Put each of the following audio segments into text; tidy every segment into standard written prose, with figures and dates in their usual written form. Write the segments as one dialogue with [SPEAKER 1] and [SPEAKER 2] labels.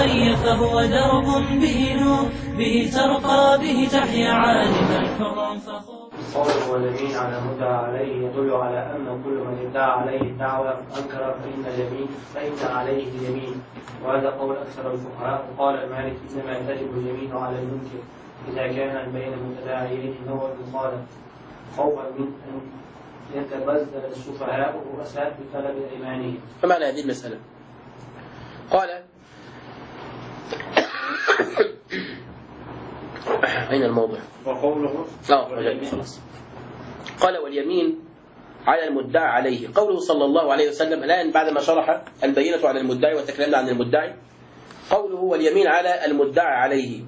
[SPEAKER 1] الخير فهو درب به نور، به ترقى به تحيا عالما حرا فخور.
[SPEAKER 2] قوله واليمين على مدعى عليه يدل على أن كل من ادعى عليه الدعوة أنكر فإن عليه اليمين، وهذا قول أكثر الفقهاء. وقال مالك إنما تجب اليمين على المنكر إذا كان بين المتداعيين نوع المخالف، خوفا من أن يتبذل السفهاء الرؤساء بطلب أيمانهم.
[SPEAKER 3] فمعنى هذه المسألة قال أين الموضع؟
[SPEAKER 2] وقوله
[SPEAKER 3] خلاص. قال واليمين على المدعى عليه، قوله صلى الله عليه وسلم الآن بعد ما شرح البينة على المدعي وتكلمنا عن المدعي، قوله واليمين على المدعى عليه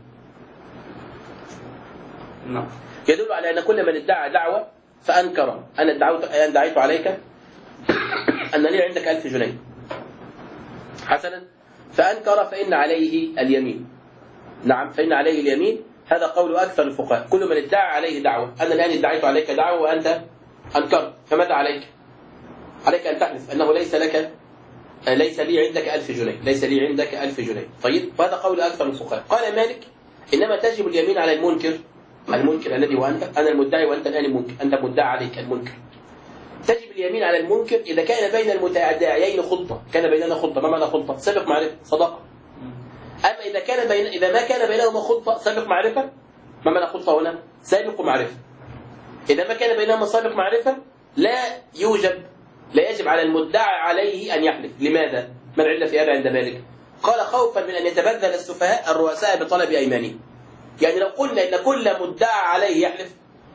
[SPEAKER 3] يدل على أن كل من ادعى دعوة فأنكر أنا دعيت عليك أن لي عندك 1000 جنيه حسنا، فأنكر فإن عليه اليمين. نعم، فإن عليه اليمين، هذا قول أكثر الفقهاء. كل من ادعى عليه دعوة، أنا الآن ادعيت عليك دعوة وأنت أنكرت، فماذا عليك؟ عليك أن تحلف أنه ليس لي عندك 1000 جنيه، ليس لي عندك 1000 جنيه. طيب، وهذا قول أكثر الفقهاء. قال مالك إنما تجب اليمين على المنكر الذي هو أنت، أنا المدعي وأنت الآن المنكر، أنت مدعى عليك المنكر. تجب اليمين على المنكر إذا كان بين المتداعيين خلطة، كان بيننا خلطة. ما معنى خلطة؟ سابق معرفة، صداقة. أما إذا ما كان بينهما خلطة سابق معرفة، ما معنى خلطة هنا؟ سابق معرفة. إذا ما كان بينهما سابق معرفة لا يجب على المدعى عليه أن يحلف. لماذا؟ ما العلة في هذا عند مالك؟ قال خوفا من أن يتبذل السفهاء الرؤساء بطلب أيمانهم. يعني لو قلنا إن كل مدعى عليه يحلف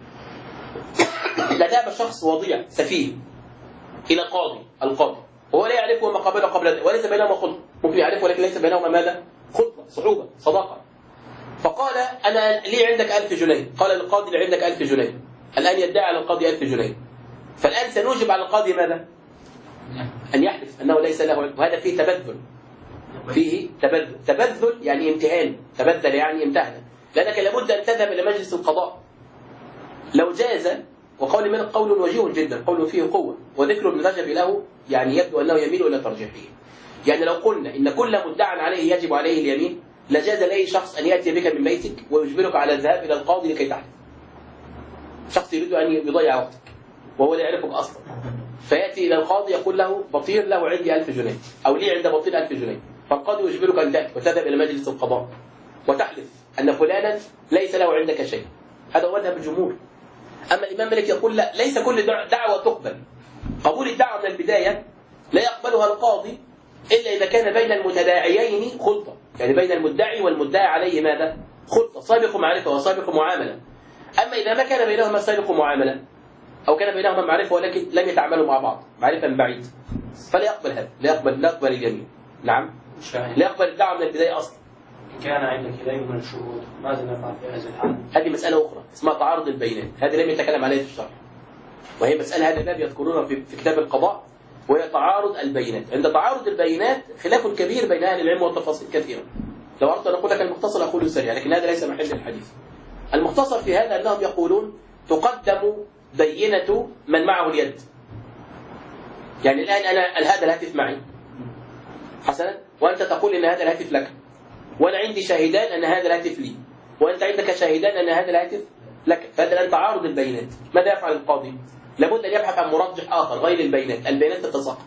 [SPEAKER 3] لذهب شخص وضيع سفيه إلى القاضي وهو لا يعرفه ما قبل وليس بينهما خلطة. ممكن يعرفه ولكن ليس بينهما ماذا؟ خلطة، صحوبة، صداقة. فقال أنا لي عندك 1000 جنيه. قال للقاضي لي عندك 1000 جنيه. الآن يدعي على القاضي 1000 جنيه. فالآن سنوجب على القاضي ماذا؟ أن يحلف أنه ليس له، وهذا فيه تبذل يعني امتهان. تبذل يعني امتهن، لأنك لابد أن تذهب إلى مجلس القضاء. لو جاز، وقول من قول وجيه جدا، قول فيه قوة، وذكر ابن رجب له يعني يبدو أنه يميل إلى ترجيحه. يعني لو قلنا إن كل مدعى عليه يجب عليه اليمين لجاز لأي شخص أن يأتي بك من بيتك ويجبرك على الذهاب إلى القاضي لكي تحلف. شخص يريد أن يضيع وقتك وهو لا يعرفك أصلا، فيأتي إلى القاضي يقول له بطير له عندي 1000 جنيه أو لي عند بطير 1000 جنيه، فالقاضي يجبرك أن تأتي وتذهب إلى مجلس القضاء وتحلف أن فلانا ليس له عندك شيء. هذا هو مذهب الجمهور. أما الإمام مالك يقول لا، ليس كل دعوة تقبل. قبول الدعوة من البداية لا يقبلها القاضي إلا إذا كان بين المتداعيين خلطة، يعني بين المدعي والمدعي عليه ماذا؟ خلطة، سابق معرفة وسابق معاملة. أما إذا ما كان بينهما سابق معاملة أو كان بينهما معرفة ولكن لم يتعاملوا مع بعض معرفة من بعيد، فلا يقبل هذا، لا يقبل الجميع. نعم، لا يقبل الدعوة من البداية أصلا.
[SPEAKER 2] كان عندك كلام من الشهود، ماذا نفعل في هذه الحالة؟
[SPEAKER 3] هذه مسألة أخرى اسمها تعارض البينات، هذه لم يتكلم عليها في الشرع، وهي مسألة هذا الباب يذكرونها في كتاب القضاء، وهي تعارض البينات. عند تعارض البينات خلاف كبير بين أهل العلم والتفاصيل كثيرة. لو أردت أن أقول لك المختصر أقوله سريع، لكن هذا ليس محل الحديث. المختصر في هذا أنهم يقولون تقدم بينة من معه اليد. يعني الآن أنا هذا الهاتف معي حسنا، وأنت تقول إن هذا الهاتف لك، وأنا عندي شاهدان أن هذا الهاتف لي، وأنت عندك شاهدان أن هذا الهاتف لك. فهذا الآن تعارض البينات. ماذا يفعل القاضي؟ لابد أن يبحث عن مرجح آخر غير البينات. البينات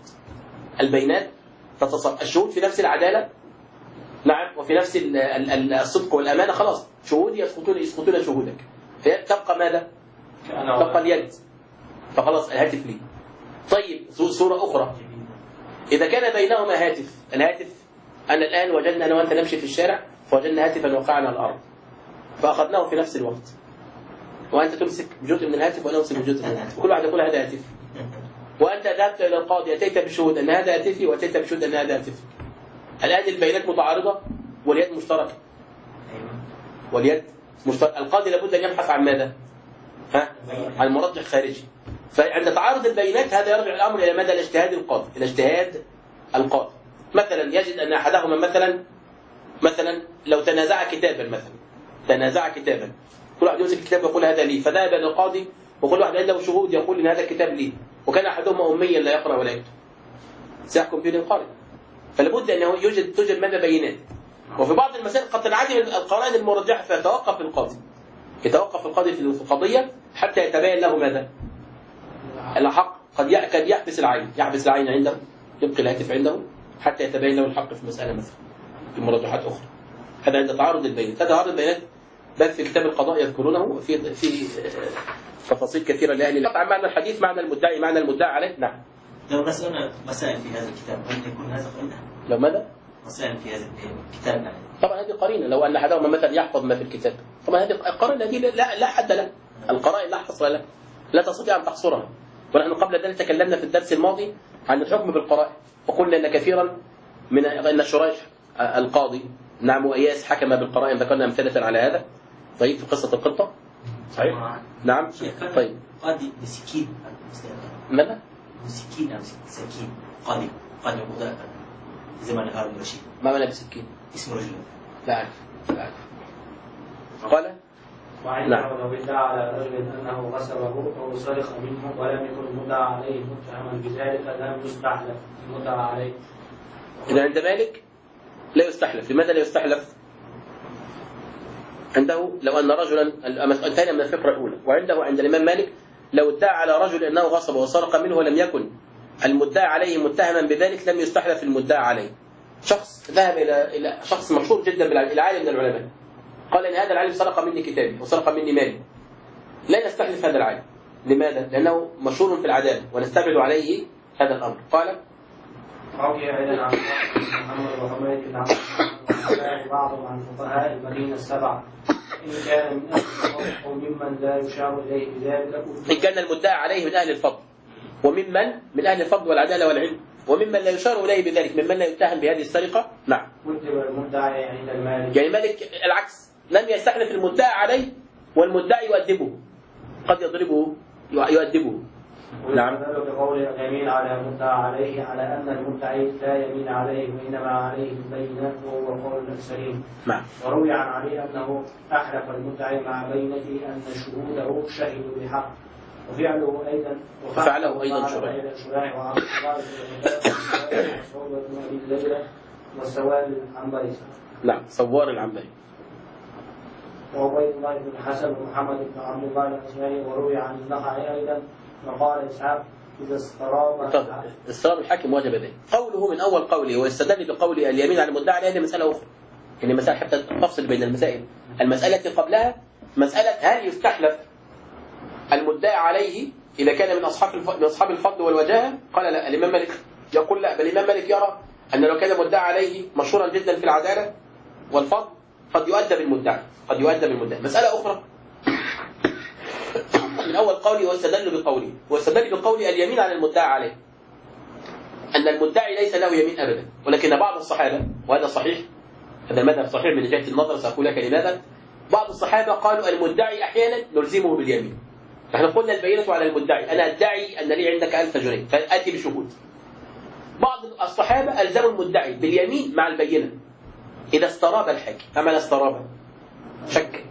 [SPEAKER 3] تتساقط. الشهود في نفس العدالة، نعم، وفي نفس الصدق والأمانة، خلاص شهودي يسقطون شهودك، فتبقى ماذا؟ تبقى اليد، فخلاص الهاتف لي. طيب، صورة أخرى، إذا كان بينهما الهاتف أنا الآن وجدنا أنا وأنت نمشي في الشارع فوجدنا هاتفا وقعنا على الأرض فأخذناه في نفس الوقت، وأنت تمسك جزء من الهاتف وأنا أمسك جزء من الهاتف، وكل واحد يقول هذا هاتفي، وأنت ذهبت إلى القاضي أتيت بشهود أن هذا هاتفي وأتيت بشهود أن هذا هاتفي. الآن البينات متعارضة واليد مشتركة. القاضي لابد أن يبحث عن ماذا؟ عن مرجح خارجي. فعند تعارض البينات هذا يرجع الأمر إلى مدى الاجتهاد القاضي. مثلا يجد أن أحدهما مثلا لو تنازع كتابا، كل واحد يمسك الكتاب ويقول هذا لي، فذهب إلى القاضي وكل واحد عنده شهود يقول إن هذا الكتاب لي، وكان أحدهما أميا لا يقرأ ولا يكتب، سيحكم به القاضي. فلابد أنه توجد ماذا؟ بينات. وفي بعض المسائل قد تنعدم القرائن المرجحة فيتوقف القاضي. يتوقف القاضي في القضية حتى يتبين له ماذا؟ الحق. قد يحبس العين عنده، يبقي الهاتف عنده حتى يتبين له الحق في مسألة مثلا في مرجحات أخرى. هذا عند تعارض البينات. هذا تعارض البينات بل في كتاب القضاء يذكرونه في تفاصيل كثيرة لأهل العلم. طبعا معنى الحديث معنى المدعي عليه. نعم.
[SPEAKER 4] لو مسألة مسائل في هذا الكتاب هل يكون هذا قرينة؟
[SPEAKER 3] لو ماذا؟
[SPEAKER 4] مسائل في هذا الكتاب.
[SPEAKER 3] طبعا هذه قرينة. لو أن أحدهما مثلا يحفظ ما في الكتاب، طبعا هذه القرينة دي لا حد لها. القرائن لا حصر لها، لا تستطيع أن تحصرها. ونحن قبل ذلك تكلمنا في الدرس الماضي عن الحكم بالقرائن، وقلنا أن كثيرا من أن شريح القاضي نعم وإياس حكم بالقرائن، ذكرنا أمثلة على هذا. طيب في قصة القطة صحيح؟ نعم. طيب
[SPEAKER 4] قاضي بسكين
[SPEAKER 3] ماذا؟
[SPEAKER 4] بسكين أو سكين قاضي يقول زمان هارون الرشيد.
[SPEAKER 3] ما معنى بسكين؟
[SPEAKER 4] اسم رجل
[SPEAKER 3] لا أعرف. قال
[SPEAKER 2] وعنده لو ادعى على رجل انه غصبه او سرق منه ولم يكن المدعى عليه متهما بذلك لم يستحلف المدعى عليه.
[SPEAKER 3] إذا عند مالك لا يستحلف. لماذا لا يستحلف؟ عنده لو أن رجلا انتهينا من الفقرة الأولى. وعنده عند الإمام مالك لو ادعى على رجل أنه غصب وسرق منه ولم يكن المدعى عليه متهما بذلك لم يستحلف المدعى عليه. شخص ذهب إلى شخص مشهور جدا إلى عالم من العلماء، قال إن هذا العالم سرق مني كتابي وسرق مني مالي. لا نستحلف هذا العالم. لماذا؟ لأنه مشهور في العدالة ونستبعد عليه هذا الأمر. قال
[SPEAKER 2] روي أيضا عن محمد وحميد بن عبد الرحمن بعضهم عن فقهاء المدينة السبعة إن كان من أهل الفضل أو ممن لا يشار إليه بذلك.
[SPEAKER 3] إن كان المدعى عليه من أهل الفضل وممن من أهل الفضل والعدالة والعلم وممن لا يشار إليه بذلك، ممن لا يتهم بهذه السرقة. نعم.
[SPEAKER 2] كتب المدعي عند المالك.
[SPEAKER 3] يعني مالك العكس، لم يستحلف المدعى عليه والمدعي يؤدبه، قد يضربه يؤدبه. نعم.
[SPEAKER 2] بقول اليمين على المدعى عليه على أن المدعي لا يمين عليه وإنما عليه البينة وهو قول الأكثرين.
[SPEAKER 3] نعم.
[SPEAKER 2] وروي عن علي أنه أحلف المدعي مع بينته أن شهوده شهدوا بحق وفعله أيضا شريح وعبد الله بن أبي الليلة والسواد العنبري.
[SPEAKER 3] نعم سوار العنبري.
[SPEAKER 2] وعبيد الله بن حسن ومحمد بن عبد الله الأسماعي. وروي عن النخعي أيضا وقال إسحاق إذا
[SPEAKER 3] استراب الحاكم وجب ذلك. قوله من أول قوله واستدل بقول اليمين على المدعي هذه مسألة أخرى، يعني مسألة حتى تفصل بين المسائل. المسألة التي قبلها مسألة هل يستحلف المدعي عليه إذا كان من أصحاب الفضل والوجاهة؟ قال لا. الإمام مالك يقول لا، بل الإمام مالك يرى أن لو كان المدعي عليه مشهورا جدا في العدالة والفضل قد يؤدب المدعي، مسألة أخرى. من أول قولي واستدل بقولي اليمين على المدعي عليه أن المدعي ليس له يمين أبدا، ولكن بعض الصحابة، وهذا صحيح، هذا المذهب صحيح من جهة النظر، سأقول لك لماذا. بعض الصحابة قالوا المدعي أحيانا نلزمه باليمين. نحن قلنا البينة على المدعي، أنا أدعي أن لي عندك 1000 جنيه فأتي بشهود. بعض الصحابة ألزموا المدعي باليمين مع البينة إذا استراب الحاكم. أما استراب شك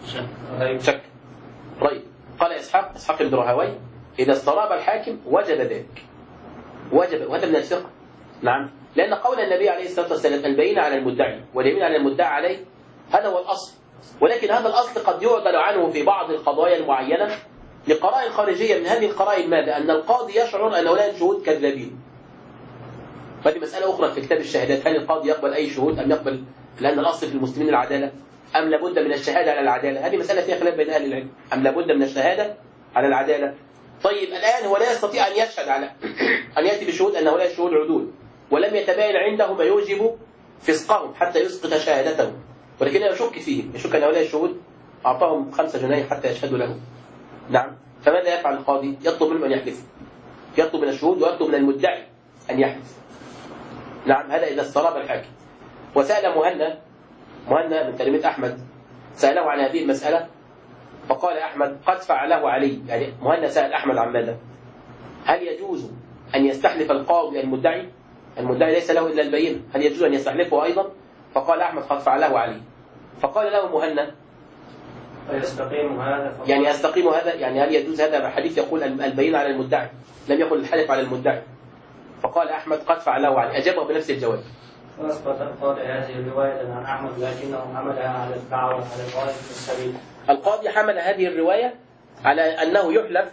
[SPEAKER 3] رأي. قال إسحاق بن راهوي إذا استراب الحاكم وجب ذلك، وهذا من الثقة. نعم. لأن قول النبي عليه الصلاة والسلام البينة على المدعي واليمين على المدعي عليه هذا هو الأصل، ولكن هذا الأصل قد يعدل عنه في بعض القضايا المعينة لقرائن خارجية. من هذه القرائن ماذا؟ أن القاضي يشعر أن هؤلاء الشهود كذابين. هذه مسألة أخرى في كتاب الشهادات، هل القاضي يقبل أي شهود أم يقبل لأن الأصل في المسلمين العدالة أم لابد من الشهادة على العدالة؟ هذه مسألة فيها خلاف بين أهل العلم، أم لابد من الشهادة على العدالة. طيب الآن هو لا يستطيع أن يشهد على أن يأتي بشهود أن هؤلاء الشهود عدول، ولم يتبين عنده ما يوجب فسقهم حتى يسقط شهادتهم، ولكن يشك فيهم، يشك أن هؤلاء الشهود أعطاهم 5 جنيه حتى يشهدوا له. نعم. فماذا يفعل القاضي؟ يطلب منهم أن يحلفوا، يطلب من الشهود ويطلب من المدعي أن يحلف. نعم. هذا إذا استراب الحاكم. وسأل مهنا من تلاميذ أحمد، سأله عن هذه المسألة فقال أحمد قد فعله علي. يعني مهنا سأل أحمد عن ماذا؟ هل يجوز أن يستحلف القاضي المدعي ليس له إلا البينة، هل يجوز أن يستحلفه أيضا؟ فقال أحمد قد فعله علي. فقال له مهنا
[SPEAKER 2] يستقيم هذا،
[SPEAKER 3] يعني يستقيم هذا، يعني هل يجوز هذا؟ حديث يقول البينة على المدعي، لم يقل الحلف على المدعي. فقال أحمد قد فعله علي، أجابه بنفس الجواب.
[SPEAKER 2] وأسقط القاضي هذه الرواية عن أحمد لكنه حملها على الدعوة على الغاية في السبيل.
[SPEAKER 3] القاضي حمل هذه الرواية على أنه يحلف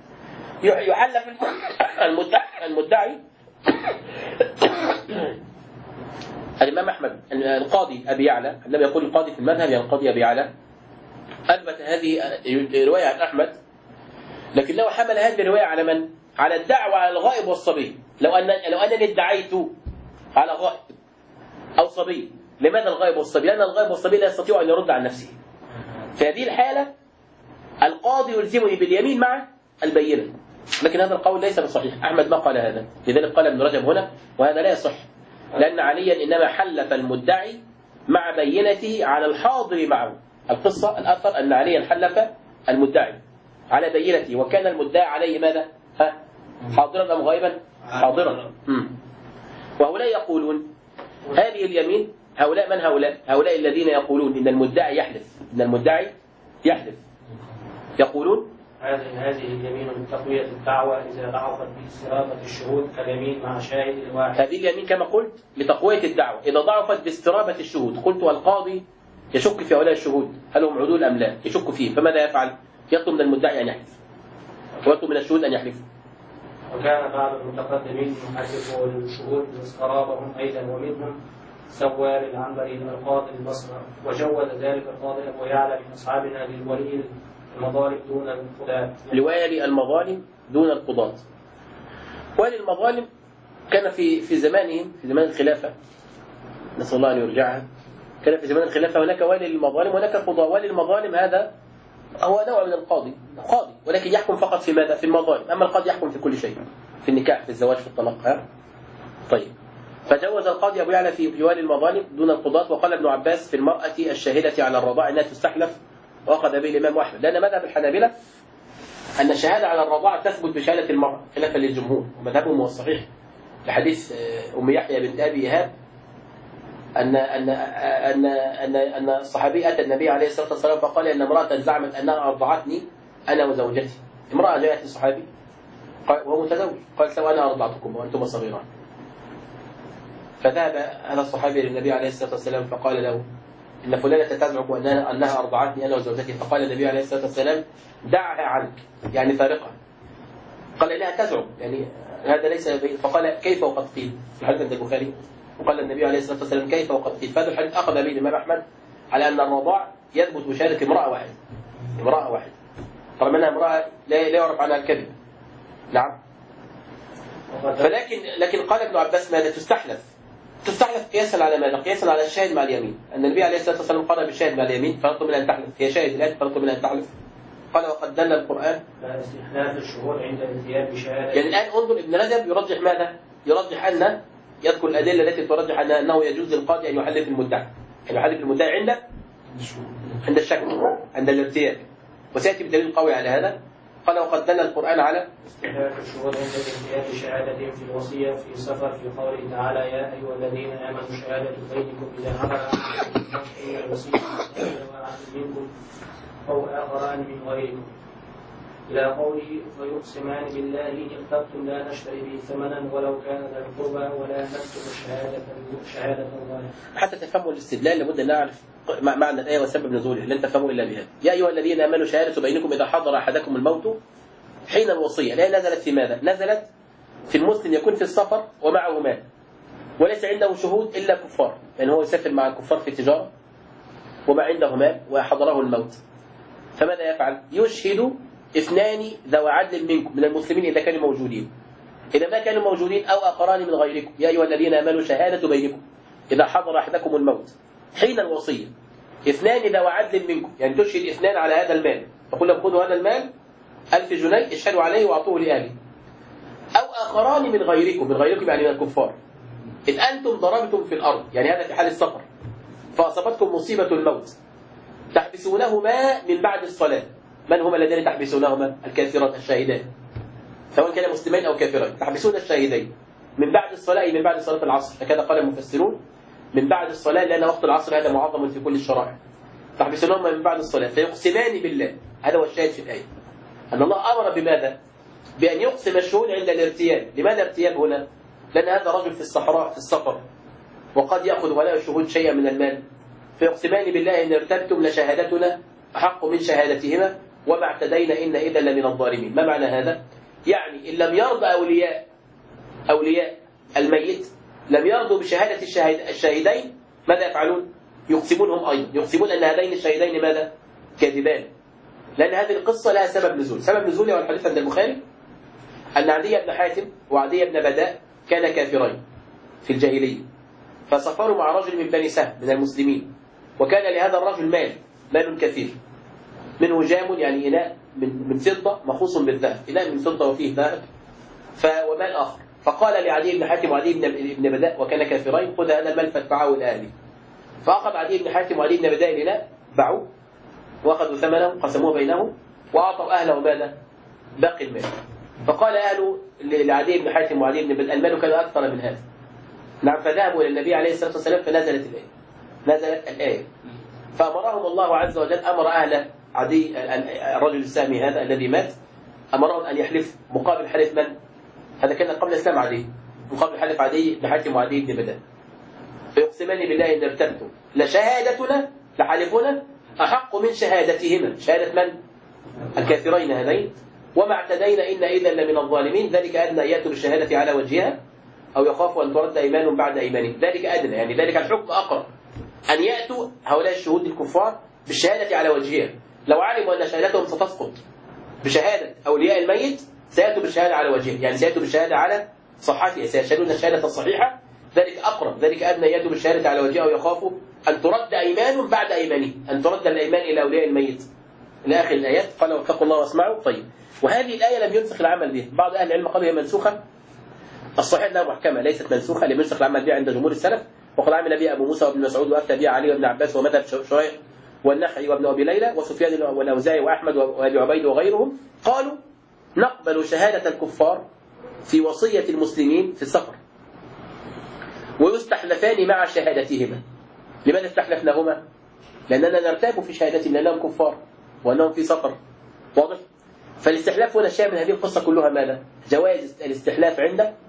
[SPEAKER 3] المدعي الإمام أحمد القاضي أبي يعلى عندما يقول القاضي في المذهب يعني القاضي أبي يعلى أثبت هذه الرواية عن أحمد، لكنه حمل هذه الرواية على من؟ على الدعوة على الغائب والصبي. لو أنني ادعيت على غائب أو صبي، لماذا الغائب والصبي؟ لأن الغائب والصبي لا يستطيع أن يرد عن نفسه. في هذه الحالة القاضي يلزمني باليمين مع البينة، لكن هذا القول ليس بصحيح. أحمد ما قال هذا، لذلك قال ابن رجب هنا وهذا لا يصح، لأن عليا إنما حلف المدعي مع بينته على الحاضر معه. القصة الأثر أن عليا حلف المدعي على بينته، وكان المدعي عليه ماذا؟ حاضرا أم غائبا؟ حاضرا. وهؤلاء يقولون هذه اليمين، هؤلاء من هؤلاء؟ هؤلاء الذين يقولون إن المدعي يحلف يقولون
[SPEAKER 2] هذه اليمين من تقوية الدعوة إذا ضعفت باسترابة الشهود كاليمين مع شاهد الواحد.
[SPEAKER 3] هذه اليمين كما قلت لتقوية الدعوة إذا ضعفت باسترابة الشهود. قلت والقاضي يشك في هؤلاء الشهود هل هم عدول أم لا، يشك فيه، فماذا يفعل؟ يطلب من المدعي أن يحلف ويطلب من الشهود أن يحلفوا.
[SPEAKER 2] وكان بعض المتقدمين يحلفوا للشهود باسترابهم أيضا، ومنهم سوار العنبري القاضي البصرة، وجوز ذلك القاضي أبو يعلى من أصحابنا للولي المظالم دون القضاة.
[SPEAKER 3] لوالي المظالم دون القضاة. والي المظالم كان في زمانهم، في زمان الخلافة، نسأل الله أن يرجعها، كان في زمان الخلافة هناك والي المظالم وهناك قضاة. والي المظالم هذا هو نوع من القاضي، قاضي ولكن يحكم فقط في ماذا؟ في المظالم. أما القاضي يحكم في كل شيء، في النكاح، في الزواج، في الطلاق. طيب، فجوز القاضي أبو يعلى في والي المظالم دون القضاة. وقال ابن عباس في المرأة الشاهدة على الرضاعة أنها تستحلف، وأخذ به الإمام أحمد، لأن مذهب الحنابلة أن الشهادة على الرضاعة تثبت بشهادة المرأة خلافا للجمهور، ومذهبهم هو الصحيح لحديث أم يحيى بنت أبي إيهاب أن الصحابي أتى النبي عليه الصلاة والسلام فقال إن امرأة زعمت أنها أرضعتني أنا وزوجتي. امرأة جاءت للصحابي وهو متزوج، قالت له أنا أرضعتكم وأنتم صغيران. فذهب هذا الصحابي للنبي عليه الصلاة والسلام فقال له إن فلانة تزعم أنها أرضعتني أنا وزوجتي. فقال النبي عليه الصلاة والسلام دعها عنك، يعني فارقها. قال إنها تزعم، يعني هذا ليس. فقال كيف وقد قيل؟ الحديث عند البخاري. وقال النبي عليه الصلاة والسلام كيف وقد قيل؟ فهذا الحديث أخذ به الإمام أحمد على أن الرضاع يثبت بشهادة امرأة واحدة، طالما أنها امرأة لا يعرف عنها الكذب. نعم. لكن قال ابن عباس ماذا؟ تستحلف قياسا على ماذا؟ قياسا على الشاهد مع اليمين. أن النبي عليه الصلاة والسلام قال بالشاهد مع اليمين فنطلب منها أن تحلف، هي شاهد الآن فنطلب منها أن تحلف. قال وقد دل القرآن
[SPEAKER 2] استحلاف الشهود عند الانتهاء بشهادة.
[SPEAKER 3] يعني الآن انظر ابن رجب يرجح ماذا؟ يرجح أن يذكر الأدلة التي ترجح أنه يجوز للقاضي أن يحلف المدعي، أن يحلف المدعي عند الشك، عند الارتياب، وسيأتي بدليل قوي على هذا. قال وقد دل القرآن على
[SPEAKER 2] استحلاف الشهود عند الانتهاء بشهادتهم في الوصية في سفر، في قوله تعالى يا أيها الذين آمنوا شهادة بينكم إذا حضر أحدكم إلى الوصية منكم أو آخران من غيركم، إلى قوله فيقسمان بالله إن ارتبتم لا نشتري به ثمنا ولو كان ذا القربى ولا نكتب شهادة الله.
[SPEAKER 3] حتى تفهموا الاستدلال لابد أن نعرف معنى الآية وسبب نزولها، لن تفهموا إلا بهذا. يا أيها الذين آمنوا شهادة بينكم إذا حضر أحدكم الموت حين الوصية. الآية نزلت في ماذا؟ نزلت في المسلم يكون في السفر ومعه مال وليس عنده شهود إلا كفار، يعني هو يسافر مع الكفار في تجارة وما عنده مال وحضره الموت، فماذا يفعل؟ يشهد اثنان ذو عدل منكم من المسلمين إذا كانوا موجودين. إذا ما كانوا موجودين أو آخران من غيركم يا أيها الذين آمنوا شهادة بينكم إذا حضر أحدكم الموت حين الوصية اثنان ذو عدل منكم، يعني تشهد اثنان على هذا المال، تقول لهم خذوا هذا المال 1000 جنيه اشهدوا عليه وأعطوه لأهله، أو آخران من غيركم يعني من الكفار، إذ أنتم ضربتم في الأرض، يعني هذا في حال السفر، فأصابتكم مصيبة الموت تحبسونهما من بعد الصلاة. من هما الذين تحبسونهما؟ الكافرات الشاهدان، سواء كان مسلمين أو كافرين، تحبسون الشاهدين من بعد الصلاة، من بعد صلاة العصر، هكذا قال المفسرون، من بعد الصلاة لأن وقت العصر هذا معظم في كل الشرائع، تحبسونهما من بعد الصلاة فيقسمان بالله. هذا هو الشاهد في الآية، أن الله أمر بماذا؟ بأن يقسم الشهود عند الارتياب. لماذا ارتياب هنا؟ لأن هذا رجل في الصحراء في السفر وقد يأخذ ولاء الشهود شيئا من المال، فيقسمان بالله إن ارتبتم لشهادتنا أحق من شهادتهما وما اعتدينا إن إذا لمن الظالمين. ما معنى هذا؟ يعني إن لم يرضى أولياء الميت، لم يرضوا بشهادة الشاهدين، ماذا يفعلون؟ يقسمونهم أيضا، يقسمون أن هذين الشاهدين ماذا؟ كاذبان. لأن هذه القصة لها سبب نزول. سبب نزولها والحديث عند البخاري أن عدي بن حاتم وعدي بن بداء كان كافرين في الجاهلية، فسافروا مع رجل من بني سهم من المسلمين، وكان لهذا الرجل مال كثير، منه جام يعني إناء من فضة مخصوص بالذهب، إناء من فضة وفيه ذهب، ومال آخر. فقال لعدي بن حاتم وعدي بن بداء وكان كافرين: خذ هذا المال فاتبعه لأهلي. فأخذ عدي بن حاتم وعدي بن بداء الإناء، باعوه وأخذوا ثمنه قسموه بينهم وأعطوا أهله ماذا؟ باقي المال. فقال أهله لعدي بن حاتم وعدي بن بداء: المال كان أكثر من هذا. نعم. فذهبوا إلى النبي عليه الصلاة والسلام فنزلت الآية. فأمرهم الله عز وجل، أمر أهل عدي الرجل السامي هذا الذي مات، أمرهم أن يحلف مقابل حلف من؟ هذا كان قبل الإسلام عدي، مقابل حلف عدي بن حاتم وعدي بن بداء. فيقسمان بالله إن ارتبتم لشهادتنا لحلفنا أحق من شهادتهما، شهادة من؟ الكافرين هذين، وما اعتدينا إن إذا لمن الظالمين. ذلك أدنى أن يأتوا بالشهادة على وجهها أو يخافوا أن ترد أيمان بعد أيمانهم. ذلك أدنى يعني ذلك الحكم أقرب، أن يأتوا هؤلاء الشهود الكفار بالشهادة على وجهها. لو علموا أن شهادتهم ستسقط بشهادة أولياء الميت سيأتوا بالشهادة على وجهها، يعني سيأتوا بالشهادة على صحتها، سيشهدون الشهادة الصحيحة. ذلك أقرب، ذلك أدنى يأتوا بالشهادة على وجهها ويخافوا أن ترد أيمان بعد أيمانهم، أن ترد الأيمان إلى أولياء الميت إلى آخر الآيات. قال: واتقوا الله واسمعوا. طيب، وهذه الآية لم ينسخ العمل بها. بعض أهل العلم قالوا هي منسوخة، الصحيح أنها محكمة ليست منسوخة، لم ينسخ العمل بها عند جمهور السلف، وقد عمل بها أبو موسى وابن مسعود وأفتى بها علي وابن عباس ومذهب شريح والنخعي وابن أبي ليلى وسفيان والأوزاعي وأحمد وأبي عبيد وغيرهم. قالوا: نقبل شهادة الكفار في وصية المسلمين في السفر، ويستحلفان مع شهادتهما. لماذا استحلفناهما؟ لأننا نرتاب في شهادتهم لأنهم كفار وأنهم في سفر. واضح؟ فالاستحلاف هنا شيء من هذه القصة كلها ماذا؟ جواز الاستحلاف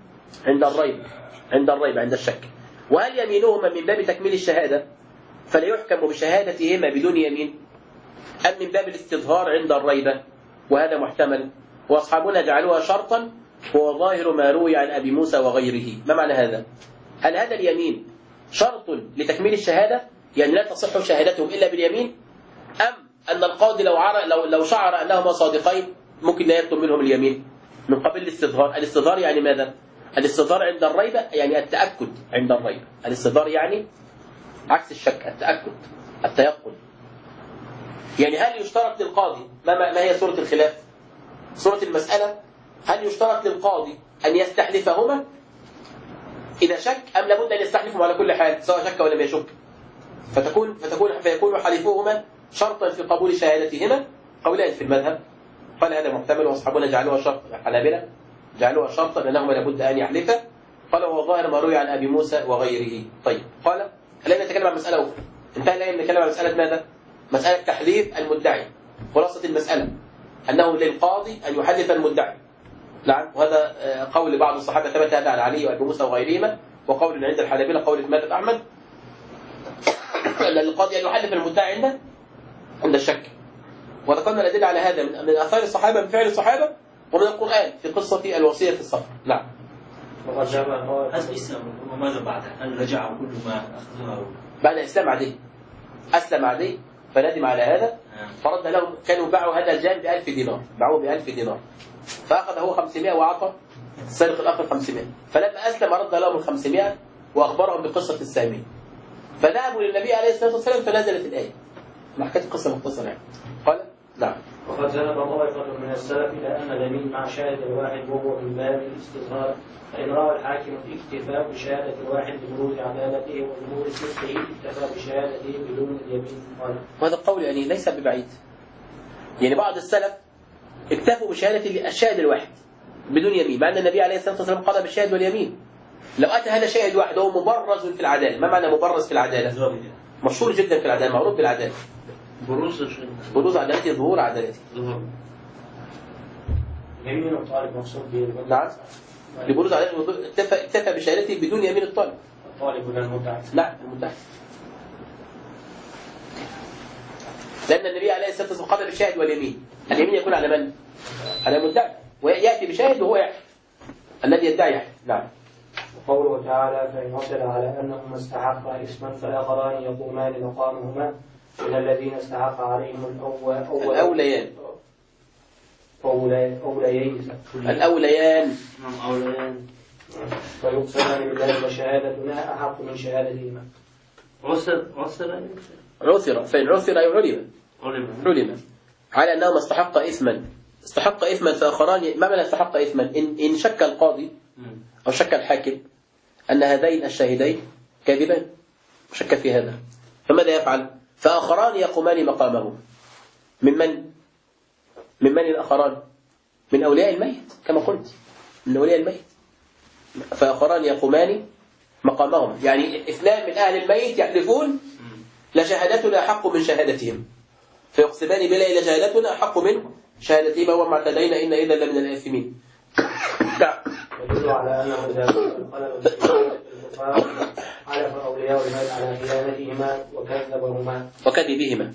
[SPEAKER 3] عند الريب، عند الشك. وهل يمينهما من باب تكميل الشهادة فلا يحكم بشهادتهما بدون يمين، أم من باب الاستظهار عند الريبة؟ وهذا محتمل. وأصحابنا جعلوها شرطا، هو ظاهر ما روي عن أبي موسى وغيره. ما معنى هذا؟ هل هذا اليمين شرط لتكميل الشهادة، يعني لا تصح شهادتهم إلا باليمين، أم أن القاضي لو شعر أنهما صادقين ممكن لا يكتب منهم اليمين من قبل الاستظهار؟ الاستظهار يعني ماذا؟ الاستظهار عند الريبة يعني التأكد عند الريبة. الاستظهار يعني عكس الشك، التأكد، التيقن. يعني هل يشترط للقاضي، ما هي صورة الخلاف؟ صورة المسألة: هل يشترط للقاضي أن يستحلفهما إذا شك، أم لابد أن يستحلفهم على كل حال سواء شك ولا ما يشك؟ فيكون حلفهما شرطا في قبول شهادتهما. قولان في المذهب، قال هذا محتمل، وأصحابنا جعلوها شرط، الحنابلة جعلوها شرطا لأنهما لابد أن يحلفا. قال: وهو ظاهر ما روي عن أبي موسى وغيره. طيب، قال: الآن نتكلم عن مسألة أخرى. انتهى الآن نتكلم عن مسألة ماذا؟ مسألة تحليف المدعي. خلاصة المسألة أنه للقاضي أن يحلف المدعي. نعم. وهذا قول بعض الصحابة ثبت هذا عن علي وأبي موسى وغيرهما، وقول عند الحنابلة قول مذهب أحمد أن للقاضي أن يحلف المدعي عند الشك. وذكرنا الأدلة على هذا من آثار الصحابة، من فعل الصحابة، ومن القرآن في قصة الوصية في السفر. نعم.
[SPEAKER 4] هذا الإسلام وماذا بعده؟ هل رجع كل ما أخذوه
[SPEAKER 3] بعد الإسلام؟ عدي أسلم عدي فندم على هذا، فرد لهم. كانوا باعوا هذا الجان ب1000 دينار، باعوه ب1000 دينار، فأخذ هو 500 وأعطى السارق الآخر 500. فلما أسلم رد لهم 500 وأخبرهم بقصة السامي. فذهبوا للنبي عليه الصلاة والسلام فنزلت الآية. حكيت القصة مختصرة يعني. قال: نعم.
[SPEAKER 2] وقد ذهب طائفة من السلف إلى أن اليمين مع شاهد الواحد وهو من باب الاستظهار، فإن رأى الحاكم الاكتفاء بشهادة الواحد لبروز عدالته وظهور صدقه اكتفى بشهادته بدون اليمين.
[SPEAKER 3] وهذا القول يعني ليس ببعيد. يعني بعض السلف اكتفوا بشهادة الشاهد الواحد بدون يمين، مع أن النبي عليه الصلاة والسلام قال بالشاهد واليمين. لو أتى هذا شاهد واحد وهو مبرز في العدالة. ما معنى مبرز في العدالة؟ مشهور جدا في العدالة، معروف بالعدالة. بروز عدالته، ظهور عدالته.
[SPEAKER 2] يمين الطالب مقصود به.
[SPEAKER 3] نعم. لبروز عدالته اكتفى بشهادته بدون يمين الطالب.
[SPEAKER 2] طالب ولا المدعي؟
[SPEAKER 3] لا، المدعي. لأن النبي عليه الصلاة والسلام قضى بالشاهد واليمين. اليمين يكون على من؟ على المدعي، ويأتي بشاهد وهو يحلف، الذي يدعي يحلف. نعم.
[SPEAKER 2] وقوله تعالى: فإن عثر على أنهما استحقا إثما فآخران يقومان مقامهما من الذين استحق عليهم
[SPEAKER 3] الأوليان.
[SPEAKER 2] الأوليين فيقسمان بالله وشهادتنا أحق من شهادتهما.
[SPEAKER 3] عثر، فإن عثر أي علم على أنهما استحق إثما فآخران. ما معنى استحق إثما؟ إن شك القاضي أو شك الحاكم أن هذين الشاهدين كاذبان، شك في هذا، فماذا يفعل؟ فآخران يقومان مقامهم. من الآخران؟ من أولياء الميت، كما قلت، من أولياء الميت. فآخران يقومان مقامهم، يعني اثنان من أهل الميت يحلفون: لشهادتنا أحق من شهادتهم، فيقسمان بالله: لشهادتنا أحق من شهادتهما وما اعتدينا إن إذا لمن الآثمين.
[SPEAKER 2] يدل على أنه إذا قال الكفار حلف أولياء الميت على خيانتهما
[SPEAKER 3] وكذبهما.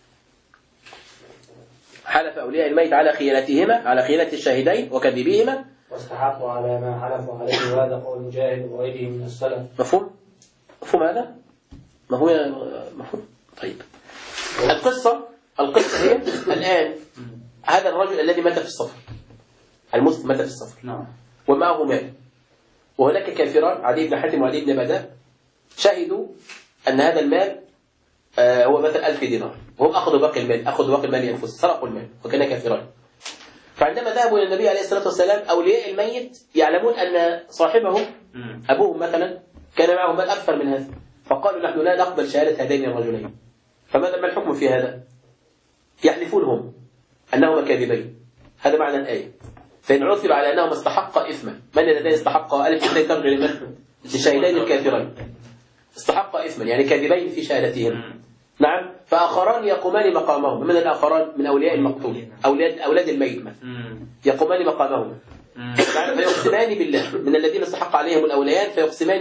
[SPEAKER 3] حلف أولياء الميت على خيانتهما، على خيانة الشاهدين وكذبهما،
[SPEAKER 2] واستحقوا على ما حلفوا عليه. وهذا قول مجاهد وغيره من السلف.
[SPEAKER 3] مفهوم هذا؟ مفهوم. طيب، القصة هي الآن هذا الرجل الذي مات في السفر، المسلم مات في السفر،
[SPEAKER 4] نعم،
[SPEAKER 3] ومعه مال، وهناك كافران عدي بن حاتم وعلي بن بداء شهدوا أن هذا المال هو مثلا 1000 دينار، وهم أخذوا باقي المال لأنفسهم، سرقوا المال وكان كافران. فعندما ذهبوا إلى النبي عليه الصلاة والسلام أولياء الميت يعلمون أن صاحبه أبوهم مثلا كان معه مال أكثر من هذا، فقالوا: نحن لا نقبل شهادة هذين الرجلين. فماذا ما الحكم في هذا؟ يحلفونهم أنهما كاذبين. هذا معنى الآية. فإن عثر على أنهما استحقا إثما، من الذين استحقا؟ ألف الذين ترجع لمن؟ للشاهدين الكافرين. استحقا إثما يعني كاذبين في شهادتهم. نعم. فآخران يقومان مقامهم. من الآخران؟ من أولياء المقتول، أولاد الميت مثلا، يقومان مقامهم. فيقسمان بالله، من الذين استحق عليهم الأوليان، فيقسمان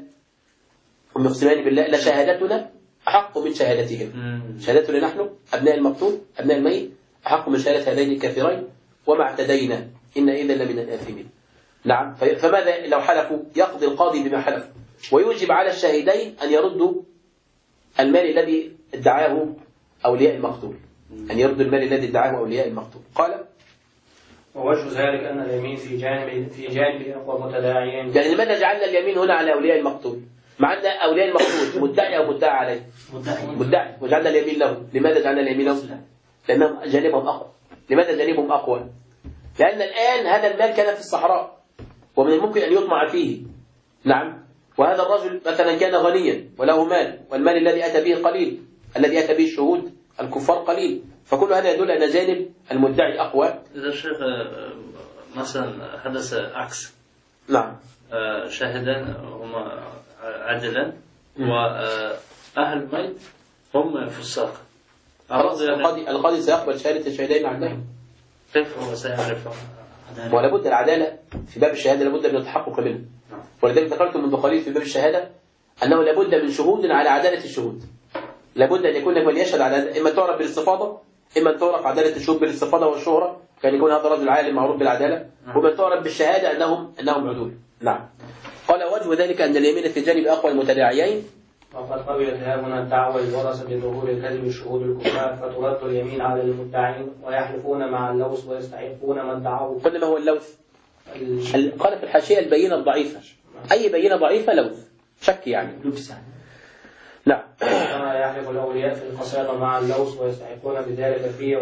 [SPEAKER 3] بالله لشهادتنا أحق من شهادتهم. شهادتنا نحن أبناء المقتول أبناء الميت أحق من شهادة هذين الكافرين وما اعتدينا إن إذا لمن الآثمين. نعم. فماذا لو حلفوا؟ يقضي القاضي بما حلف ويوجب على الشاهدين أن يردوا المال الذي ادعاه أولياء المقتول، أن يردوا المال الذي ادعاه أولياء المقتول. قال:
[SPEAKER 2] ووجه ذلك أن اليمين في جانب أقوى متداعيين.
[SPEAKER 3] يعني لماذا جعلنا اليمين هنا على أولياء المقتول؟ مع أن أولياء المقتول مدعي أو مدعى عليه؟ مدعي، وجعلنا اليمين له. لماذا جعلنا اليمين له؟ لأنهم جانبهم أقوى. لماذا جانبهم أقوى؟ لأن الآن هذا المال كان في الصحراء ومن الممكن أن يطمع فيه. نعم. وهذا الرجل مثلا كان غنيا وله مال، والمال الذي أتى به قليل، الذي أتى به الشهود الكفار قليل، فكل هذا يدل أن جانب المدعي أقوى.
[SPEAKER 4] إذا الشيخ مثلا حدث عكس،
[SPEAKER 3] نعم،
[SPEAKER 4] شاهدان هما عدلا وأهل الميت هم فساق،
[SPEAKER 3] القاضي سيقبل شهادة الشهدين عندهم.
[SPEAKER 4] كيف هو سيعرف؟
[SPEAKER 3] ولا بد العدالة في باب الشهادة، لابد من التحقق منه. ولذلك ذكرت منذ قليل في باب الشهادة أنه لابد من شهود على عدالة الشهود. لابد أن يكون من يشهد على، إما تعرف بالاستفاضة، إما تعرف عدالة الشهود بالاستفاضة والشهرة، كان يكون هذا رجل عالم معروف بالعدالة، ومن تعرف بالشهادة أنهم عدول. نعم. قال: وجه ذلك أن اليمين في جانب أقوى المتداعيين.
[SPEAKER 2] وقد قبلت هنا الدعوة الورثة بظهور الكذب الشهود الكفار، فترد اليمين على المدعين ويحلفون مع اللوث ويستحقون ما ادعوه.
[SPEAKER 3] قلنا ما هو اللوث؟ قال في الحاشية: البينة الضعيفة. أي بينة ضعيفة لوث، شك يعني. نعم.
[SPEAKER 2] كما يحلف الأولياء في القصاص مع اللوث ويستحقون بذلك فيه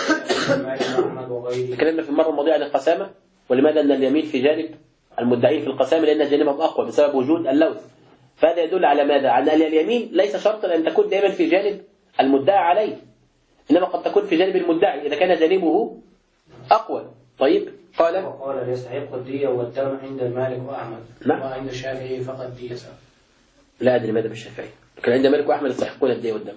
[SPEAKER 2] وأحمد وغيره.
[SPEAKER 3] تكلمنا في المرة الماضية عن القسامة، ولماذا أن اليمين في جانب المدعين في القسامة؟ لأن جانبهم أقوى بسبب وجود اللوث. فهذا يدل على ماذا؟ على أن اليمين ليس شرطا أن تكون دائما في جانب المدعى عليه، إنما قد تكون في جانب المدعي إذا كان جانبه أقوى. طيب.
[SPEAKER 2] وقال: يستحق الدية والدم عند مالك وأحمد.
[SPEAKER 3] نعم.
[SPEAKER 2] وعند الشافعي فقط دية.
[SPEAKER 3] لا أدري ماذا بالشافعي، لكن عند مالك وأحمد يستحقون الدية والدم.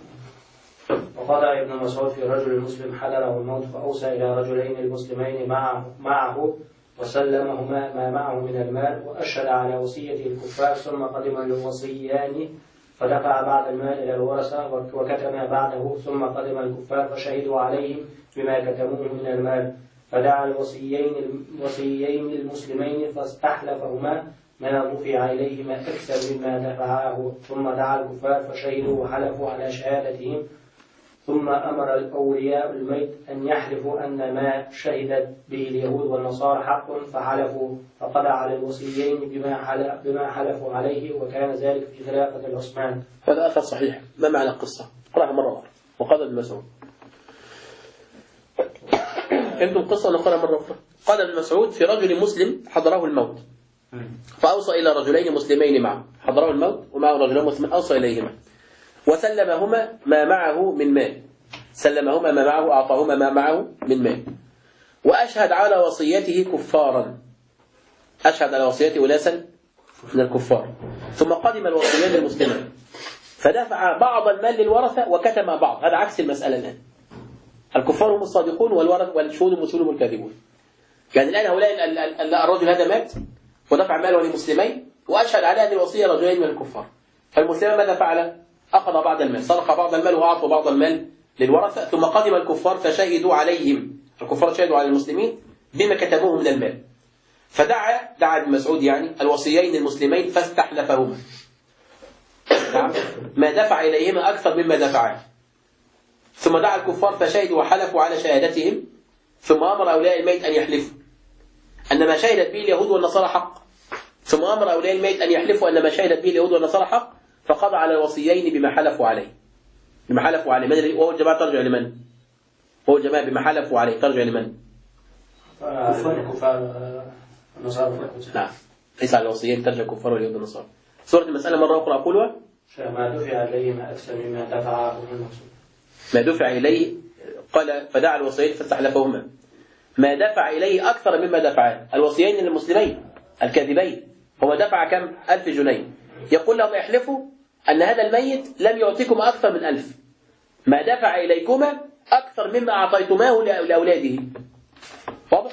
[SPEAKER 2] وقضى ابن مسعود في رجل مسلم حضره الموت فأوصى إلى رجلين المسلمين معه وسلمهما ما معه من المال وأشهد على وصية الكفار ثم قدم الوصيان فدفع بعض المال إلى الورثة وكتم بعده ثم قدم الكفار فشهدوا عليهم بما كتموه من المال فدعا الوصيين المسلمين فاستحلفهما ما دفع إليهما أكثر مما دفعاه ثم دعا الكفار فشهدوا وحلفوا على شهادتهم ثم أمر الأولياء الميت أن يحلفوا أن ما شهدت به اليهود والنصارى حق فحلفوا فقضى على الوصيين بما حلفوا عليه وكان ذلك في خلافة العثمان.
[SPEAKER 3] هذا أثر صحيح. ما معنى القصة؟ قرأها مرة أخرى وقال ابن مسعود. فهمتم القصة ونقرأها مرة أخرى. قال ابن مسعود في رجل مسلم حضره الموت فأوصى إلى رجلين مسلمين معه. حضره الموت ومعه رجلين مسلمين أوصى إليهما وسلمهما ما معه من مال. سلمهما ما معه أعطاهما ما معه من مال وأشهد على وصيته كفارا. أشهد على وصيته أناسا من الكفار ثم قدم الوصيان المسلمين فدفع بعض المال للورثة وكتم بعض. هذا عكس المسألة الآن. الكفار هم الصادقون والشهود المسلمون الكاذبون. يعني الآن هؤلاء الرجل هذا مات ودفع ماله للمسلمين وأشهد على هذه الوصية رجلين من الكفار. فالمسلمين ماذا فعل؟ أخذ بعض المال صرف بعض المال وأعطوا بعض المال للورثة ثم قدم الكفار فشهدوا عليهم. الكفار شهدوا على المسلمين بما كتبوه من المال دعا ابن مسعود يعني الوصيين المسلمين فاستحلفهما ما دفع إليهما أكثر مما دفعاه ثم دعا الكفار فشهدوا وحلفوا على شهادتهم ثم أمر أولياء الميت أن يحلفوا أن ما شهدت به اليهود والنصارى حق ثم أمر أولياء الميت أن يحلفوا أن ما شهدت به اليهود والنصارى حق فقضى على الوصيين بما حلفوا عليه. بما حلفوا عليه من وهو الجماعة ترجع لمن؟ هو الجماعة بما حلفوا عليه ترجع لمن؟
[SPEAKER 2] كفار النصارى.
[SPEAKER 3] نعم ليس على الوصيين ترجع كفار واليهود والنصارى. سورة المسألة مرة أخرى أقولها
[SPEAKER 2] ما دفع إليهما أكثر مما دفعه المقصود.
[SPEAKER 3] ما دفع إليه قال فدعا الوصيين فاستحلفهما ما دفع إليه أكثر مما دفعاه. الوصيين للمسلمين الكاذبين هو دفع كم؟ 1000 جنيه. يقول لهم احلفوا أن هذا الميت لم يعطيكم أكثر من 1000 ما دفع إليكما أكثر مما أعطيتماه لأولاده. واضح؟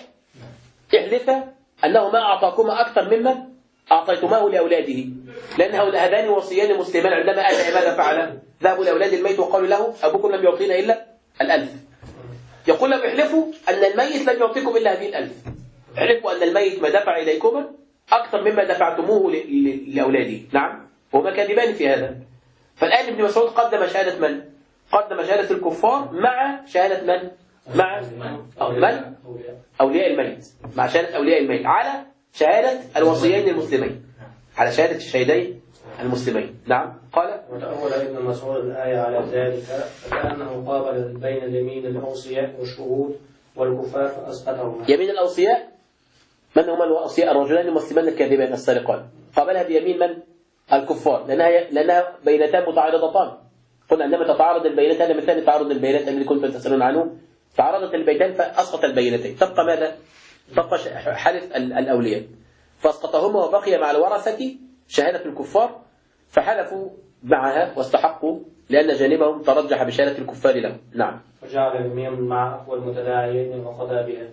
[SPEAKER 3] احلفا أنه ما أعطاكما أكثر مما أعطيتماه لأولاده لأن هذان وصيان المسلمان عندما أتى ماذا فعل؟ ذهبوا لأولاد الميت وقالوا له أبوكم لم يعطينا إلا 1000. يقول لهم احلفوا أن الميت لم يعطيكم إلا هذه 1000. احلفوا أن الميت ما دفع إليكما أكثر مما دفعتموه لأولاده. نعم وهما كاذبان في هذا. فالآن ابن مسعود قدم شهادة من؟ قدم شهادة الكفار مع شهادة من؟ مع من؟ أولياء الميت. مع شهادة أولياء الميت على شهادة الوصيين المسلمين على شهادة الشهيدين المسلمين. نعم قال
[SPEAKER 2] وتأول ابن مسعود الآية على ذلك فكأنه قابل بين اليمين الأوصياء والشهود والكفار فأسقطهما.
[SPEAKER 3] يمين الأوصياء من هم الأوصياء؟ الرجلان المسلمان الكاذبان السارقان. قابلها بيمين من؟ الكفار لأنها بينتان متعارضتان. قلنا عندما تتعارض البينات هذا مثال تعارض البينات الذي كنتم تسألون عنه. تعارضت البيتان فأسقط البينتين تبقى ماذا؟ تبقى حلف الأولياء فأسقطهما وبقي مع الورثة شهادة الكفار فحلفوا معها واستحقوا لأن جانبهم ترجح بشهادة الكفار لهم. نعم
[SPEAKER 2] فجعل اليمين مع أقوى المتداعيين وقضى بها.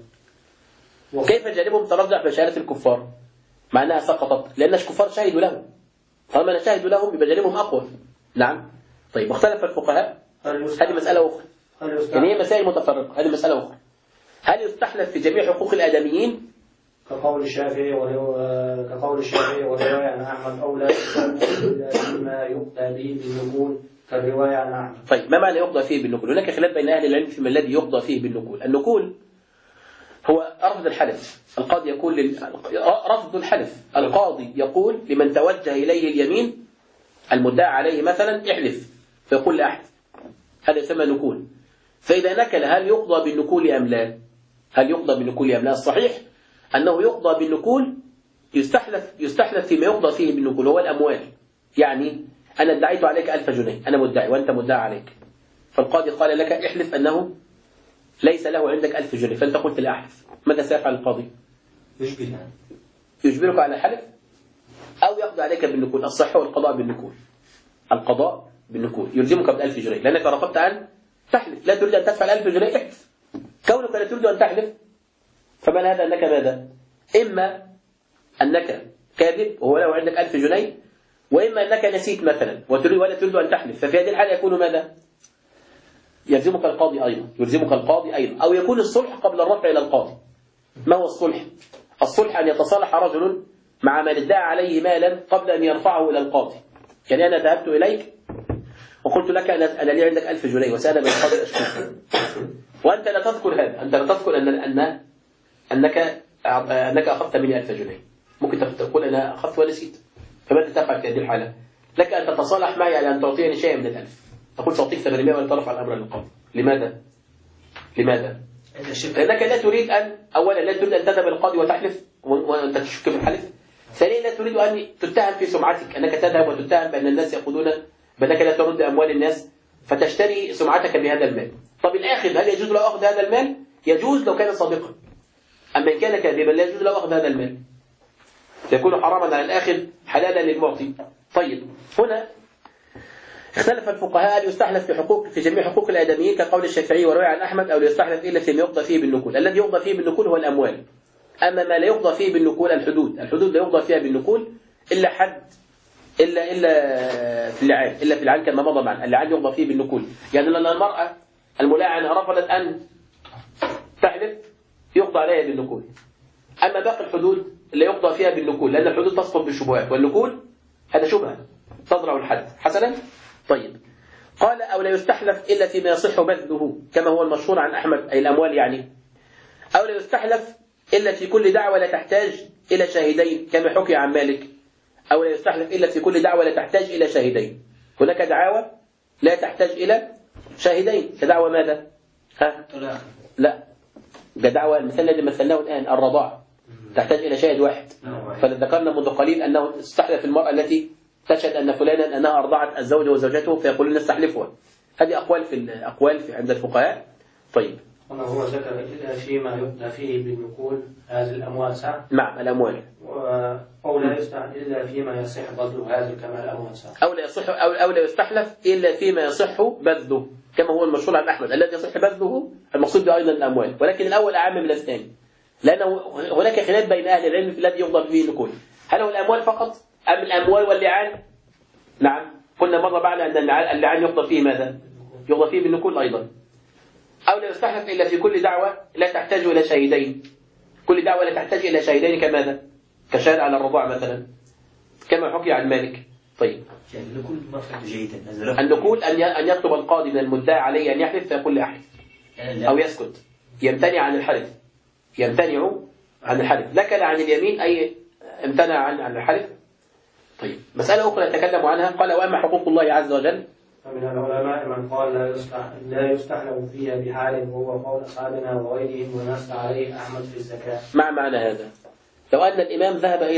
[SPEAKER 3] كيف جانبهم ترجح بشهادة الكفار مع أنها سقطت؟ لأن الكفار شهدوا لهم طالما شهدوا لهم يبقى جانبهم أقوى. نعم طيب اختلف الفقهاء هذه مسألة أخرى يعني هي مسائل متفرقة. هذه مسألة أخرى هل يستحلف في جميع حقوق الآدميين؟
[SPEAKER 2] كقول الشافعي ورواية عن أحمد أولى بما يقضى به بالنقول كالرواية عن أحمد.
[SPEAKER 3] طيب ما معنى يقضى فيه بالنقول؟ هناك خلاف بين أهل العلم فيما الذي يقضى فيه بالنقول. النقول هو رفض الحلف. القاضي يقول رفض الحلف. القاضي يقول لمن توجه إليه اليمين المدعى عليه مثلا احلف فيقول لا أحلف. هذا يسمى نقول. فإذا نكل هل يقضى بالنقول أم لا؟ هل يقضى بالنقول أم لا؟ الصحيح أنه يقضى بالنقول. يستحلف فيما يقضى فيه بالنقول هو الأموال. يعني أنا ادعيت عليك 1000 جنيه أنا مدعي وأنت مدعى عليك فالقاضي قال لك احلف أنه ليس له عندك 1000 جنيه فأنت قلت لا أحلف. ماذا سيفعل القاضي؟ يجبرك على الحلف أو يقضي عليك بالنقول. الصحيح هو القضاء بالنقول. القضاء بالنقول يلزمك ب1000 جنيه لأنك رفضت أن تحلف. لا تريد أن تدفع 1000 جنيه احلف. كونك لا تريد أن تحلف فمن هذا أنك ماذا؟ إما أنك كاذب وهو له عندك 1000 جنيه، وإما أنك نسيت مثلا ولا تريد أن تحلف، ففي هذه الحالة يكون ماذا؟ يلزمك القاضي أيضا، أو يكون الصلح قبل الرفع إلى القاضي. ما هو الصلح؟ الصلح أن يتصالح رجل مع من ادعى عليه مالا قبل أن يرفعه إلى القاضي. يعني أنا ذهبت إليك وقلت لك أنا لي عندك 1000 جنيه وسأنا من القاضي أشكرك، وأنت لا تذكر هذا، أنت لا تذكر أنك أخذت مني 1000 جنيه، ممكن تقول أنا أخذت ونسيت. فماذا تفعل في هذه الحالة؟ لك أن تتصالح معي على أن تعطيني شيئا من 1000، تقول سأعطيك 800 ولا ترفع الأمر للقاضي. لماذا؟ لأنك لا تريد أن أولا لا تريد أن تذهب القاضي وتحلف وأنت تشك في الحلف، ثانيا لا تريد أن تتهم في سمعتك، أنك تذهب وتتهم بأن الناس يأخذون بأنك لا ترد أموال الناس فتشتري سمعتك بهذا المال. طب الآخذ هل يجوز له أخذ هذا المال؟ يجوز لو كان صادقا، أما إن كان كاذبا لا يجوز له أخذ هذا المال، يكون حراما على الآخذ حلالا للمعطي. طيب هنا اختلف الفقهاء هل يستحلف في جميع حقوق الآدميين كقول الشافعي وروي عن أحمد، أو لا يستحلف إلا فيما يقضى فيه بالنكول. الذي يقضى فيه بالنكول هو الأموال، أما ما لا يقضى فيه بالنكول الحدود لا يقضى فيها بالنكول إلا حد إلا في اللعان، إلا في اللعان كما مضى معنا. اللعان يقضى فيه بالنكول، يعني لأن المرأة الملاعنة رفضت أن تحلف يقضى عليها بالنكول. أما باقي الحدود لا يقضى فيها بالنكول، لأن الحدود تسقط بالشبهات، والنكول هذا شبهة تضرع الحد. حسنا. طيب قال أو لا يستحلف إلا فيما يصح بذله كما هو المشهور عن أحمد، أي الأموال يعني. أو لا يستحلف إلا في كل دعوة لا تحتاج إلى شاهدين كما حكي عن مالك. أو لا يستحلف إلا في كل دعوة لا تحتاج إلى شاهدين. هناك دعاوى لا تحتاج إلى شاهدين، كدعوة ماذا؟ لا كدعوة المثال الذي مثلناه الآن الرضاعة تحتاج إلى شاهد واحد. فذكرنا منذ قليل أنه استحلف المرأة التي تشهد أن فلانا أنها أرضعت الزوج وزوجته فيقولون نستحلفها. هذه أقوال عند الفقهاء. طيب
[SPEAKER 2] هنا هو ذكر إلا فيما يقضى فيه بالنقول هذه الأموال صح؟
[SPEAKER 3] نعم الأموال.
[SPEAKER 2] أو لا يستحلف إلا فيما يصح بذله هذه كما الأموال صح؟
[SPEAKER 3] أو لا يستحلف إلا فيما يصح بذله كما هو المشهور عن أحمد. الذي يصح بذله المقصود به أيضا الأموال، ولكن الأول أعم من الثاني، لأنه هناك خلاف بين أهل العلم في الذي يقضى فيه النقول، هل هو الأموال فقط أم الأموال واللعان؟ نعم قلنا مرة بعد أن اللعان يقضى فيه ماذا؟ يقضى فيه بالنقول أيضا. أو لا يستحلف إلا في كل دعوة لا تحتاج إلى شاهدين، كل دعوة لا تحتاج إلى شاهدين كماذا؟ كشاهد على الرضاع مثلا كما حكي عن مالك. طيب
[SPEAKER 4] يعني النقول ما فهمت جيدا.
[SPEAKER 3] النقول أن يطلب القاضي من المدعى عليه أن يحلف فيقول لي أحلف أو يسكت، يمتنع عن الحلف، ذكر عن اليمين أي امتنع عن الحلف. طيب مسألة أخرى يتكلم عنها، قال وأما حقوق الله عز وجل
[SPEAKER 2] فمن العلماء من قال لا يستحلف فيها بحال، وهو قول أصحابنا وغيرهم ونص عليه أحمد في الزكاة.
[SPEAKER 3] مع معنى هذا لو أن الإمام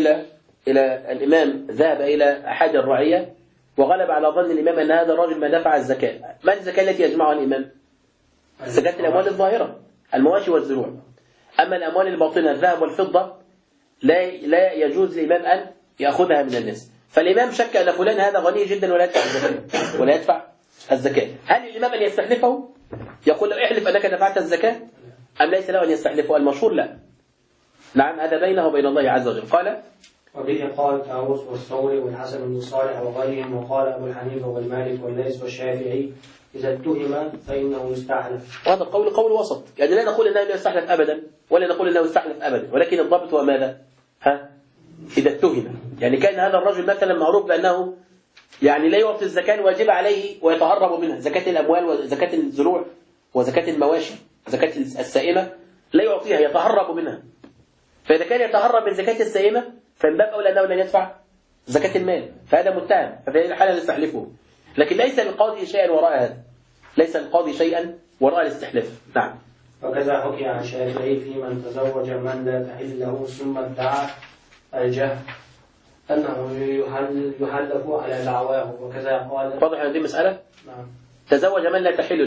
[SPEAKER 3] ذهب إلى أحد الرعية وغلب على ظن الإمام أن هذا الرجل ما دفع الزكاة، ما الزكاة التي يجمعها الإمام؟ زكاة الأموال الظاهرة المواشي والزروع. أما الأموال الباطنة الذهب والفضة لا يجوز الإمام أن يأخذها من الناس. فالإمام شك أن فلان هذا غني جدا ولا يدفع الزكاة، هل الإمام أن يستحلفه؟ يقول له احلف أنك دفعت الزكاة، أم ليس له أن يستحلفه؟ المشهور لا. نعم هذا بينه وبين الله عز وجل. قال
[SPEAKER 2] وبه قال طاووس والثوري والحسن بن صالح وغيرهم، وقال أبو الحنيفة والمالك والليث والشافعي إذا اتهم فإنه يستحلف.
[SPEAKER 3] وهذا القول قول وسط، يعني لا نقول أنه يستحلف أبدا ولا نقول أنه يستحلف أبدا، ولكن الضبط هو ماذا؟ إذا اتهم، يعني كان هذا الرجل مثلا معروف بأنه يعني لا يعطي الزكاة الواجبة عليه ويتهرب منها، زكاة الأموال وزكاة الزروع وزكاة المواشي زكاة السائمة لا يعطيها، يتهرب منها. فإذا كان يتهرب من زكاة السائمة فمن باب أولى أنه لن يدفع زكاة المال، فهذا متهم، ففي هذه الحالة نستحلفه. لكن ليس للقاضي شيئا وراء هذا، ليس للقاضي شيئا وراء الاستحلاف. نعم.
[SPEAKER 2] وكذا حكي عن الشافعي في من تزوج من لا تحل له ثم ادعى الجهل أنه يحلف على دعواه، وكذا قال.
[SPEAKER 3] واضح هذه المسألة؟
[SPEAKER 2] نعم.
[SPEAKER 3] تزوج من لا تحل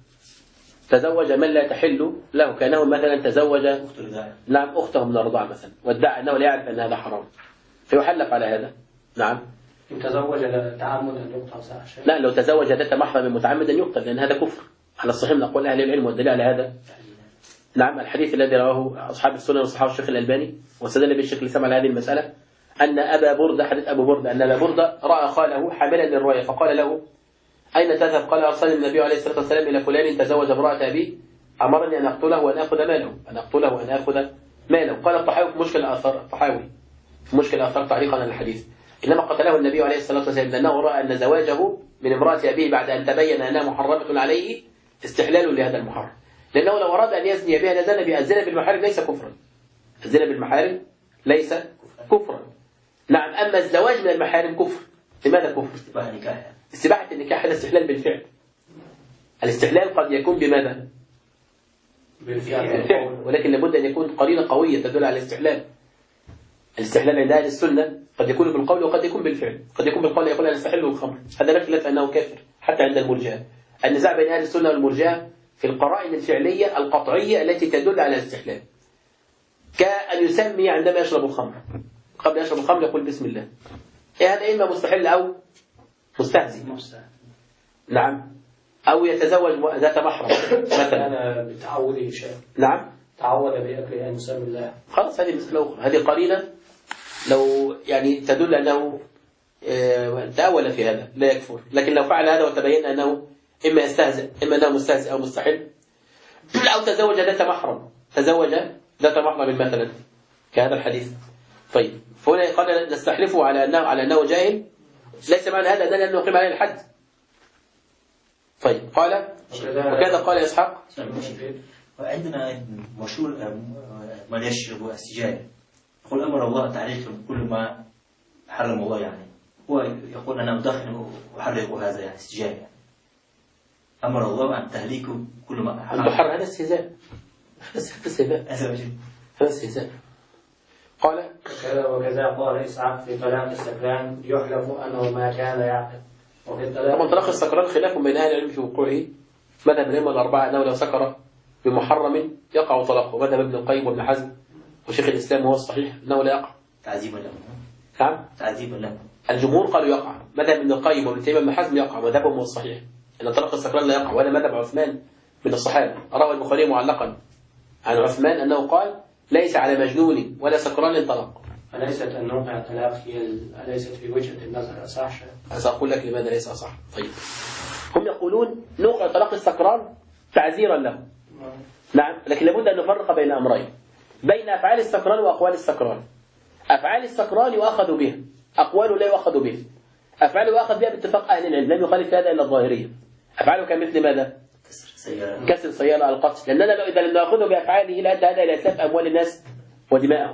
[SPEAKER 3] له، كأنه مثلا تزوج أخته من الرضاعة مثلا، وادعى أنه لا يعرف أن هذا حرام، فيحلف على هذا. نعم.
[SPEAKER 2] إن تزوج تعمدا يقتل شيء.
[SPEAKER 3] لا، لو تزوج ذات محرم متعمدا يقتل، لأن هذا كفر على الصحيح من أقوال أهل العلم، والدليل على هذا نعم الحديث الذي رواه أصحاب السنن وصحابه الشيخ الألباني واستدل به الشيخ الإسلام على هذه المسألة أن أبا بردة، حديث أبو بردة، أن أبا بردة رأى خاله حاملا للراية فقال له أين تذهب؟ قال أرسل النبي عليه الصلاة والسلام إلى فلان تزوج امرأة أبي أمرني أن أقتله وأن آخذ ماله. قال الطحاوي في مشكل الآثار، في مشكل الآثار تعليقا على الحديث، إنما قتله النبي عليه الصلاة والسلام لأنه رأى أن زواجه من امرأة أبيه بعد أن تبين أنها محرمة عليه استحلال لهذا المحرم، لأنه لو أراد أن يزني بها لزنى بها. الزنا بالمحارم ليس كفرا، الزنا بالمحارم ليس كفرا. نعم، أما الزواج من المحارم كفر. لماذا كفر؟ استباحة النكاح هذا استحلال بالفعل. الاستحلال قد يكون بماذا؟ بالفعل، ولكن لابد أن يكون قرينة قوية تدل على الاستحلال. الاستحلال عند أهل السنة قد يكون بالقول وقد يكون بالفعل. قد يكون بالقول يقول أنا استحل الخمر، هذا لا خلاف أنه كافر حتى عند المرجئة. النزاع بين أهل السنة والمرجئة في القرائن الفعلية القطعية التي تدل على الاستحلال، كأن يسمي عندما يشرب الخمر، قبل يشرب الخمر يقول بسم الله. هذا إما مستحل أو مستهزئ.
[SPEAKER 2] نعم.
[SPEAKER 3] أو يتزوج ذات محرم مثلا.
[SPEAKER 2] أنا بتعوده شيء.
[SPEAKER 3] نعم.
[SPEAKER 2] تعود بأكل أن يسمي الله.
[SPEAKER 3] خلاص هذه مسألة أخرى، هذه قرينة لو يعني تدل أنه تأول في هذا لا يكفر، لكن لو فعل هذا وتبين أنه إما يستهزئ إما أنه مستهزئ أو مستحل، أو تزوج ذات محرم مثلا كهذا الحديث. طيب فهنا قال نستحلفه على أنه جاهل، ليس معنى هذا أننا لن نقيم عليه الحد. طيب قال وكذا قال إسحاق.
[SPEAKER 4] وعندنا مشهور من يشرب السجاير يقول أمر الله تعليق كل ما حرم الله، يعني هو يقول أنا أدخن وأحرق هذا يعني السجاير، يعني أمر الله عن تهليك كل ما حرم.
[SPEAKER 3] هذا استهزاء، هذا استهزاء. قال
[SPEAKER 2] وكذا قال إسحاق في طلاق السكران يحلف أنه ما كان يعقل.
[SPEAKER 3] طبعا طلاق السكران خلاف بين أهل العلم في وقوعه. مذهب الأئمة الأربعة أنه لو سكر بمحرم يقع طلاقه، مذهب ابن القيم وابن حزم وشيخ الإسلام هو الصحيح أنه لا يقع.
[SPEAKER 4] تعذيبا له.
[SPEAKER 3] نعم.
[SPEAKER 4] تعذيبا له.
[SPEAKER 3] الجمهور قالوا يقع، مذهب ابن القيم وابن تيمية وابن حزم يقع، مذهبهم هو الصحيح أن طلاق السكران لا يقع، وهذا مذهب عثمان من الصحابة. روى البخاري معلقا عن عثمان أنه قال ليس على مجنون ولا سكران طلاق.
[SPEAKER 2] أليست النوع الطلاق أليست في وجهة النظر أصح؟
[SPEAKER 3] سأقول لك لماذا ليس أصح. طيب هم يقولون نوع طلاق السكران تعزيرا له. نعم، لكن لابد أن نفرق بين أمرين، بين أفعال السكران وأقوال السكران. أفعال السكران يؤخذ بها، أقواله لا يؤخذ بها. أفعاله يؤخذ بها باتفاق أهل العلم، لم يخالف هذا إلا الظاهرية. أفعاله كمثل ماذا؟ كسر سيارة، القتل، لأننا إذا لم نأخذه بأفعاله لأدى هذا إلى إتلاف أموال الناس ودماءهم.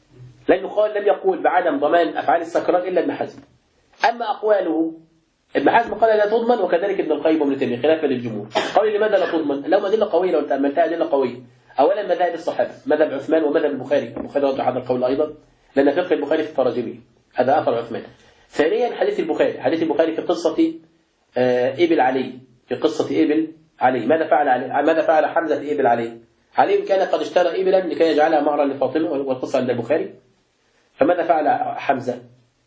[SPEAKER 3] لم يقول بعدم ضمان أفعال السكران إلا ابن حزم. أما أقواله ابن حزم قال لا تضمن، وكذلك ابن القيم وابن تيمية خلافا للجمهور. قال لماذا لا تضمن؟ لهم أدلة قوية لو تأملتها أدلة قوية. أولا مذاهب الصحابة، مذهب عثمان ومذهب البخاري وضع هذا القول أيضا، لأن فقه البخاري في تراجمه هذا أثر عثمان. ثانيا حديث البخاري في قصة إبل علي، في قصة إبل علي ماذا فعل حمزة في إبل علي؟ علي كان قد اشترى إبلا لكي يجعلها مهرا لفاطمة، والقصة عند البخاري. فماذا فعل حمزة؟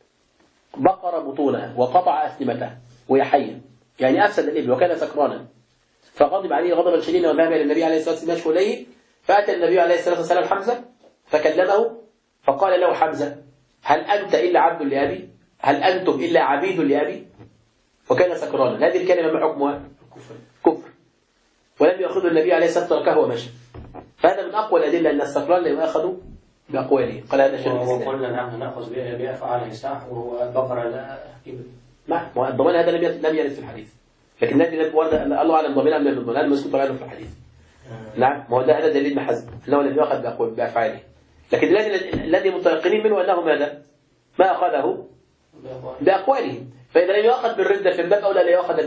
[SPEAKER 3] بقر بطونها وقطع أسنمتها وهي حية، يعني أفسد الإبل وكان سكرانا. فغضب عليه غضبا شديدا وذهب إلى النبي عليه الصلاة والسلام يشكو إليه. فأتى النبي عليه الصلاة والسلام حمزة فكلمه فقال له حمزة هل أنت إلا عبد لأبي؟ هل أنتم إلا عبيد لأبي؟ وكان سكرانا. هذه الكلمة ما حكمها؟ كفر. ولم يأخذ النبي عليه الصلاة والسلام تركه ومشى. فهذا من أقوى الأدلة أن السكران لا يؤخذ بأقواله. قال هذا شيء الإسلام.
[SPEAKER 2] وقلنا نحن نأخذ بأفعال إسحاق وهو بقرة لا إبل.
[SPEAKER 3] نعم، والضمان هذا لم يرد في الحديث، لكن الذي الله أعلم ضمن أم لم يضمن، هذا مسكوت عنه في الحديث. نعم، هذا دليل ابن حزم أنه لم يأخذ بأفعاله، لكن الذي متيقنين منه أنه ماذا؟ ما أخذه بأقواله. فإذا لم يأخذ بالردة فمن باب أولى لا يأخذ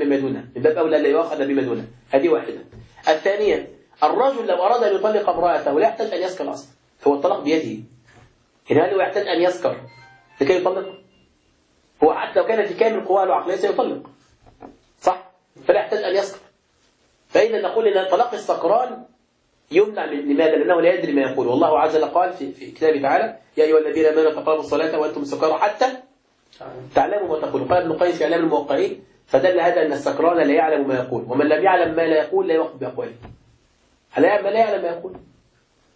[SPEAKER 3] بما دونه، هذه واحدة. الثانية الرجل لو أراد أن يطلق امرأته لا يحتاج أن يسكر أصلا، هو الطلاق بيده. هل هو يحتاج أن يسكر لكي يطلق؟ هو حتى لو كان في كامل قواه العقلية سيطلق، صح؟ فلا يحتاج أن يسكر. فإذا نقول إن طلاق السكران يمنع لماذا؟ لأنه لا يدري ما يقول. والله عز وجل قال في كتابه تعالى يا أيها الذين آمنوا تقربوا الصلاة وأنتم سكارى حتى تعلموا ما تقولون. قال ابن القيم في إعلام الموقعين فدل هذا أن السكران لا يعلم ما يقول، ومن لم يعلم ما لا يقول لا يؤخذ بأقواله. ما لا يعلم ما يقول.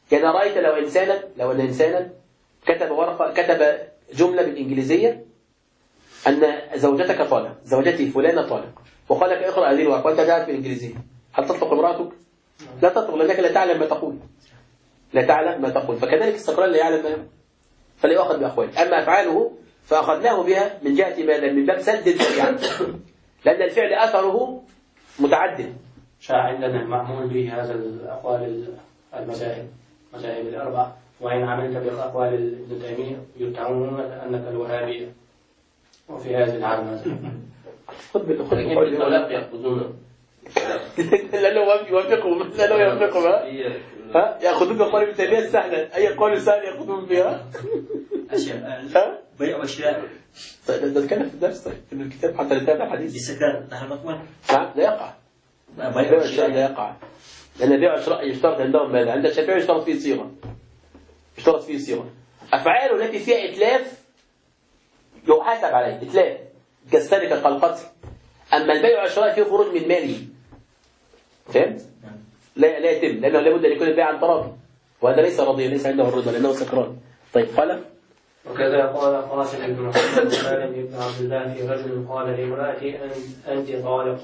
[SPEAKER 3] يعني رأيت لو أن إنسانا كتب جملة بالإنجليزية أن زوجتك طالق، زوجتي فلانة طالق، وقال لك اقرأ هذه الورقة وأنت قاعد بالإنجليزية، هل تطلق امرأتك؟ لا تطلق، لأنك لا تعلم ما تقول، لا تعلم ما تقول. فكذلك السكران لا يعلم ما يقول فلا يؤخذ بأقواله. أما أفعاله فأخذناه بها من جهة ماذا؟ من باب سد الذريعة، لأن الفعل أثره متعدد.
[SPEAKER 2] شاع عندنا المعمول به هذا الأقوال المذاهب الأربعة، وإن عملت بأقوال ابن تيمية يتهمون أنك الوهابية، وفي هذه العامة
[SPEAKER 3] خذ بالأخلاق يأخذون لا يوافقهم ها يأخذون بأقوال ابن تيمية السهلة، أي قول سهل يأخذون بها
[SPEAKER 4] أشياء بيع وشراء.
[SPEAKER 3] ده كان في الدرس طيب في الكتاب حتى نتابع الحديث.
[SPEAKER 4] السكان نحن نضمن
[SPEAKER 3] لا يقع بيع وشراء، لا يقع، لأن بيع وشراء يشترط عندهم ماذا؟ عند الشافعي يشترط فيه صيغة. أفعاله التي فيها إتلاف يحاسب عليه، إتلاف كالسرقة كالقتل. أما البيع والشراء فيه خروج من ماله، فهمت؟ لا يتم، لأنه لابد أن يكون البيع عن تراضي، وهذا ليس راضيا، ليس عنده الرضا لأنه سكران. طيب قال
[SPEAKER 2] وكذا قال قاسم بن محمد سالم بن عبد الله في رجل قال لامرأتي أنت طالق،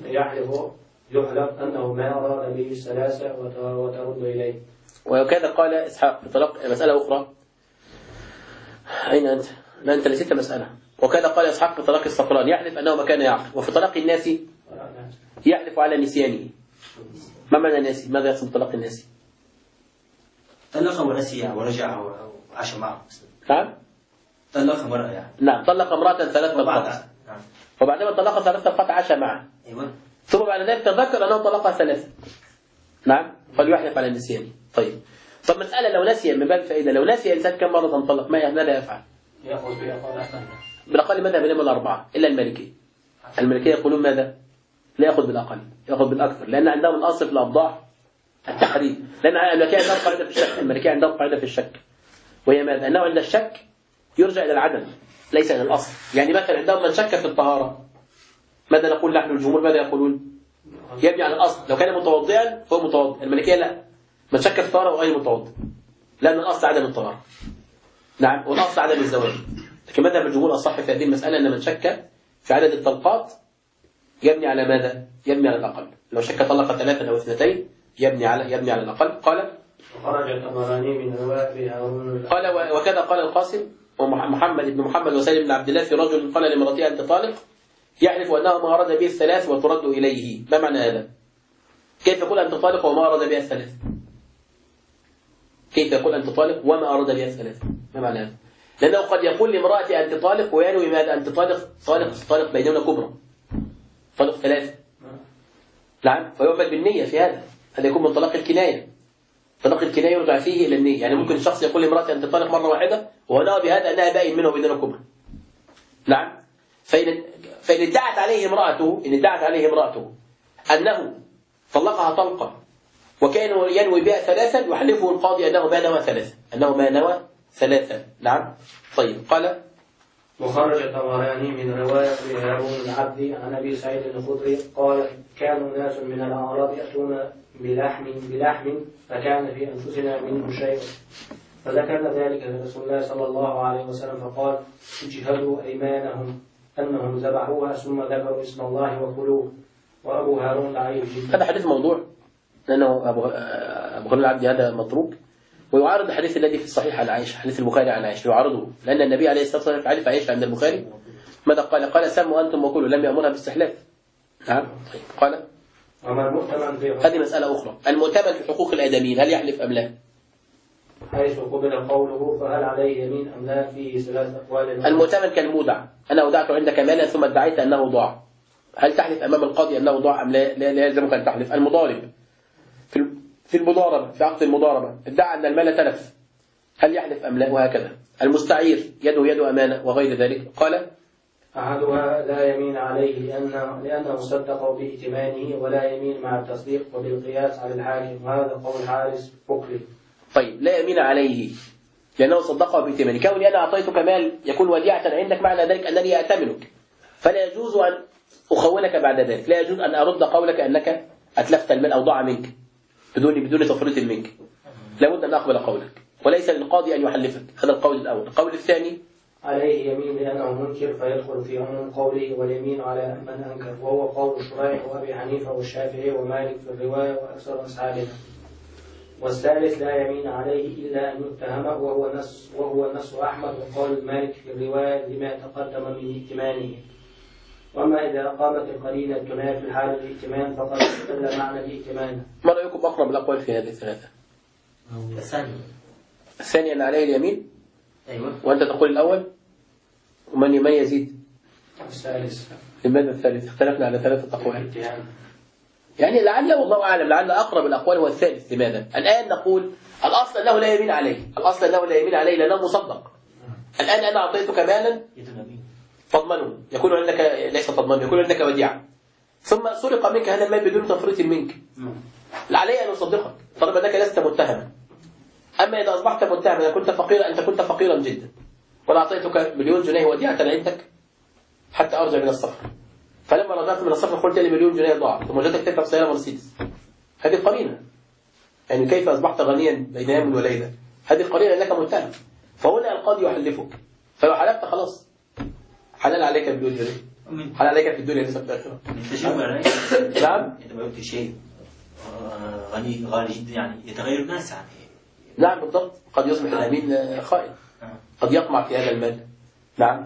[SPEAKER 2] يحلف أنه ما أراد به الثلاثة وترد إليه.
[SPEAKER 3] وكذا قال إسحاق في طلاق. مسألة أخرى، أين أنت؟ لا أنت نسيت مسألة. وكذا قال إسحاق في طلاق السكران يحلف أنه ما كان يعقل. وفي طلاق الناس يحلف على نسيانه. ما معنى ناسي؟ ماذا يقصد طلاق الناس؟
[SPEAKER 4] طلق ونسي ورجع وعاش معه.
[SPEAKER 3] نعم؟
[SPEAKER 4] طلق امرأة يعني.
[SPEAKER 3] نعم، طلق امرأة 3 طلقات.
[SPEAKER 4] نعم.
[SPEAKER 3] وبعدما طلق 3 طلقات عاش معه.
[SPEAKER 4] أيوة.
[SPEAKER 3] ثم بعد ذلك تذكر أنه طلقها 3. نعم، فليحلف على النسيان. طيب مسألة لو نسي من باب الفائدة، لو نسي إنسان كم مرة انطلق ماذا يفعل؟
[SPEAKER 2] يأخذ بأقوال
[SPEAKER 3] بالأقل مذهب الأئمة الأربعة إلا المالكية. المالكية يقولون ماذا؟ لا يأخذ بالأقل، يأخذ بالأكثر، لأن عندهم الأصل في الأبضاع التحريم. لأن المالكية عندهم قاعدة في الشك، المالكية عندهم قاعدة في الشك، وهي ماذا؟ أنه عند الشك يرجع إلى العدم ليس إلى الأصل. يعني مثلا عندهم من شك في الطهارة، ماذا نقول نحن الجمهور؟ ماذا يقولون؟ يبني على الأصل، لو كان متوضئا فهو متوضئ. المالكية لا، من شك في الطهارة وغير متوضئ، لأن الأصل عدم الطهارة. نعم، والأصل عدم الزواج. لكن مذهب الجمهور الصح في هذه المسألة أن من شك في عدد الطلقات يبني على ماذا؟ يبني على الأقل. لو شك طلق 3 أو 2 يبني على الأقل. قال
[SPEAKER 2] وخرج الطبراني من رواية هارون.
[SPEAKER 3] قال وكذا قال القاسم ومحمد بن محمد وسالم بن عبد الله في رجل قال لامرأته أنت طالق، يحلف أنه ما أراد به الثلاث وترد إليه. ما معنى هذا؟ كيف يقول أنت طالق وما أراد بها الثلاث؟ كيف يقول أنت طالق وما أراد بها الثلاث؟ ما معنى هذا؟ لأنه قد يقول لامرأتي أنت طالق وينوي ماذا؟ أنت طالق بيننا كبرى، طالق 3. نعم، فيعمل بالنية في هذا يكون من طلاق الكناية. طلاق الكناية يرجع فيه إلى النية. يعني ممكن الشخص يقول لامرأتي أنت طالق مرة واحدة وهو نوى بهذا أنها باين منه وبيننا كبرى. نعم، فإن ادعت عليه امرأته أنه طلقها طلقة وكان ينوي بها 3 يحلفه القاضي أنه ما نوى 3. نعم. طيب قال
[SPEAKER 2] وخرج الطبراني من رواية هارون العبدي عن أبي سعيد الخدري قال كانوا ناس من الأعراب يأتون بلحم فكان في أنفسنا منه شيء، فذكرنا ذلك لرسول الله صلى الله عليه وسلم فقال اجهدوا أيمانهم أنهم ذبحوها ثم ذكروا اسم الله وكلوه. وأبو هارون ضعيف جدا.
[SPEAKER 3] هذا حديث موضوع، لأنه أبو هارون العبدي هذا متروك، ويعارض الحديث الذي في الصحيح عن عائشة، حديث البخاري عن عائشة يعارضه، لأن النبي عليه الصلاة والسلام عرف عائشة عند البخاري ماذا قال سموا أنتم وكلوا، لم يأمرها بالاستحلاف. نعم. قال هذه مسألة أخرى. المؤتمن في حقوق الآدميين هل يحلف أم لا؟
[SPEAKER 2] حيث قبل قوله فهل عليه يمين أم لا فيه 3 أقوال.
[SPEAKER 3] المؤتمن كالمودع، أنا أودعت عندك مالا ثم ادعيت أنه ضاع، هل تحلف أمام القاضي أنه ضاع أم لا؟ لا يلزمك أن تحلف. المضارب في المضاربة، في عقد المضاربة ادعى أن المال تلف، هل يحلف أم لا؟ وهكذا. المستعير يد أمانة وغير ذلك. قال
[SPEAKER 2] أحدها لا يمين عليه لأنه صدق بائتمانه، ولا يمين مع التصديق وبالقياس على الحاكم، وهذا قول حارس فقري.
[SPEAKER 3] طيب لا يمين عليه لأنه صدقه بائتمانه. كوني أنا أعطيتك مال يكون وديعة عندك معنى ذلك أنني أأتمنك، فلا يجوز أن أخونك بعد ذلك، لا يجوز أن أرد قولك أنك أتلفت المال أو ضاع منك بدون تفريط منك. لابد أن أقبل قولك، وليس للقاضي أن يحلفك. هذا القول الأول. القول الثاني
[SPEAKER 2] عليه يمين لأنه منكر فيدخل في عموم قوله واليمين على من أنكر، وهو قول شريح وأبي حنيفة والشافعي ومالك في الرواية وأكثر أصحابنا. والثالث لا يمين عليه إلا أن يتهم، وهو نص أحمد وقول مالك في الرواية لما تقدم من ائتمانه. وأما إذا قامت القرينة تنافي حال الائتمان فقد استدل معنى الائتمان.
[SPEAKER 3] ما رأيكم أقرب الأقوال في هذه الثلاثة؟ الثاني أن عليه اليمين.
[SPEAKER 4] أيوة.
[SPEAKER 3] وأنت تقول الأول. ومن يزيد؟
[SPEAKER 2] الثالث.
[SPEAKER 3] لماذا الثالث؟ اختلفنا على ثلاثة أقوال. يعني لعل والله أعلم لعل أقرب الأقوال هو الثالث. لماذا؟ الآن نقول الأصل أنه لا يمين عليه، الأصل أنه لا يمين عليه لأنه مصدق. الآن أنا أعطيتك مالا تضمنه، يكون عندك ليس تضمنه، يكون عندك وديعة، ثم سرق منك هذا المال بدون تفريط منك، لعلي أن أصدقك طالما أنك لست متهما. أما إذا أصبحت متهما، إذا كنت فقيرا، أنت كنت فقيرا جدا وأنا أعطيتك مليون جنيه وديعة عندك حتى أرجع من السفر، فلما رجعت من السفر قلت لي مليون جنيه ضاعت، ثم وجدتك تركب سيارة مرسيدس. هذه قرينة، يعني كيف أصبحت غنيا بين يوم وليلة؟ هذه قرينة أنك متهم. فهنا القاضي يحلفك، فلو حلفت خلاص حلال عليك مليون جنيه، حلال عليك في الدنيا ليس في الآخرة. نعم.
[SPEAKER 4] إذا ما قلت شيء غالي جدا يعني يتغير الناس يعني.
[SPEAKER 3] نعم بالضبط، قد يصبح الأمين خائن، قد يطمع في هذا المال. نعم.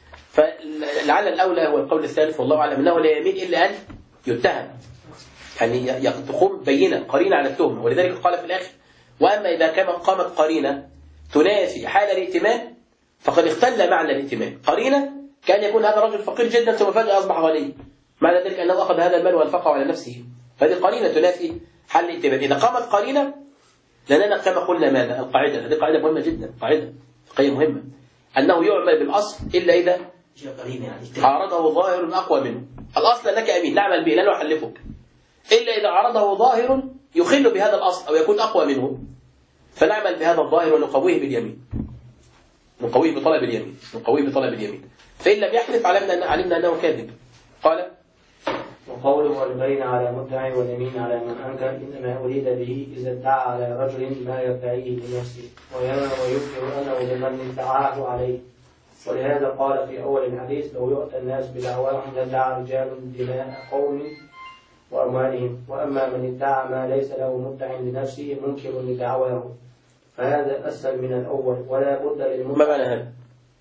[SPEAKER 3] فلعل الأولى هو القول الثالث والله أعلم أنه لا يمين إلا أن يتهم، يعني تقوم بينة قرينة على التهمة. ولذلك قال في الآخر وأما إذا قامت قرينة تنافي حال الائتمان فقد اختل معنى الائتمان. قرينة كان يكون هذا رجل فقير جدا ثم فجأة أصبح غني، معنى ذلك أنه أخذ هذا المال وأنفقه على نفسه، فهذه قرينة تنافي حال الائتمان. إذا قامت قرينة، لأننا كما قلنا ماذا؟ القاعدة، هذه قاعدة مهمة جدا، قاعدة فقهية مهمة، أنه يعمل بالأصل إلا إذا عارضه ظاهر أقوى منه. الأصل أنك أمين نعمل به لا نحلفك، إلا إذا عارضه ظاهر يخل بهذا الأصل أو يكون أقوى منه، فنعمل بهذا الظاهر ونقويه باليمين، نقويه بطلب اليمين، نقويه بطلب اليمين. فإن لم يحلف علمنا أنه كاذب. قال
[SPEAKER 2] وقوله والبين على مدعي واليمين على من أنكر إنما أريد به إذا ادعى على رجل ما يدعيه لنفسه ويذكر أنه لمن ادعاه عليه. ولهذا قال في أول الحديث لو يؤتى الناس بدعواهم لادعى رجال دماء قوم وأموالهم، وأما من ادعى ما ليس له مدع لنفسه منكر لدعواه، فهذا أسهل من الأول ولا بد للمدعي.
[SPEAKER 3] ما معنى هذا؟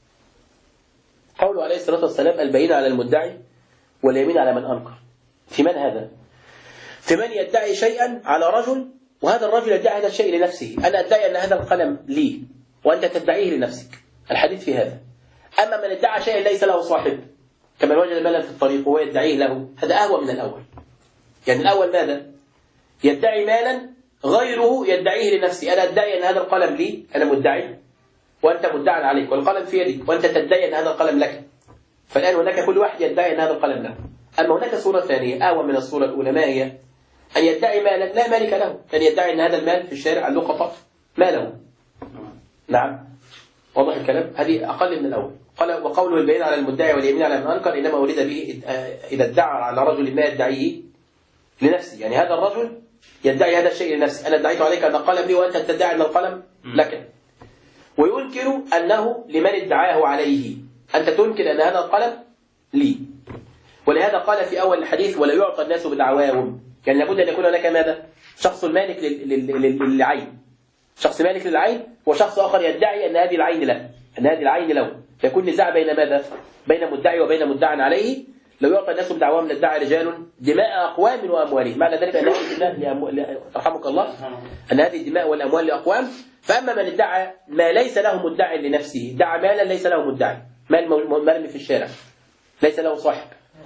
[SPEAKER 3] قوله عليه الصلاة والسلام البين على المدعي واليمين على من أنكر. في من هذا؟ في من يدعي شيئا على رجل وهذا الرجل يدعي هذا الشيء لنفسه. أنا أدعي أن هذا القلم لي وأنت تدعيه لنفسك، الحديث في هذا. أما من ادعى شيئا ليس له صاحب كمن وجد مالا في الطريق وهو يدعيه له، هذا أهوى من الأول. يعني الأول ماذا؟ يدعي مالا غيره يدعيه لنفسه. أنا أدعي أن هذا القلم لي، أنا مدعي وأنت مدعى عليك، والقلم في يدك وأنت تدعي أن هذا القلم لك. فالآن هناك كل واحد يدعي أن هذا القلم له. أما هناك صورة ثانية أهوى من الصورة الأولى، ما هي؟ أن يدعي مالا لا مالك له، أن يدعي أن هذا المال في الشارع اللقطة ماله. نعم واضح الكلام؟ هذه أقل من الأول. قال وقوله البين على المدعي واليمين على من أنكر إنما أريد به إذا ادعى على رجل ما يدعيه لنفسه، يعني هذا الرجل يدعي هذا الشيء لنفسه، أنا ادعيت عليك أن القلم لي وأنت تدعي أن القلم لك، وينكر أنه لمن ادعاه عليه، أنت تنكر أن هذا القلم لي. ولهذا قال في أول الحديث ولا يعطى الناس بدعواهم، يعني لابد أن يكون هناك ماذا؟ شخص مالك للعين، شخص مالك للعين وشخص آخر يدعي أن هذه العين له، أن هذه العين له، فيكون نزاع بين ماذا؟ بين مدعي وبين مدعى عليه. لو يعطى الناس بدعواهم لادعى رجال دماء أقوام وأموالهم، معنى ذلك أن هذه الدماء رحمك الله أن هذه الدماء والأموال لأقوام. فأما من ادعى ما ليس له مدعي لنفسه، ادعى مالا ليس له مدعي، مال مرمي في الشارع ليس له صاحب،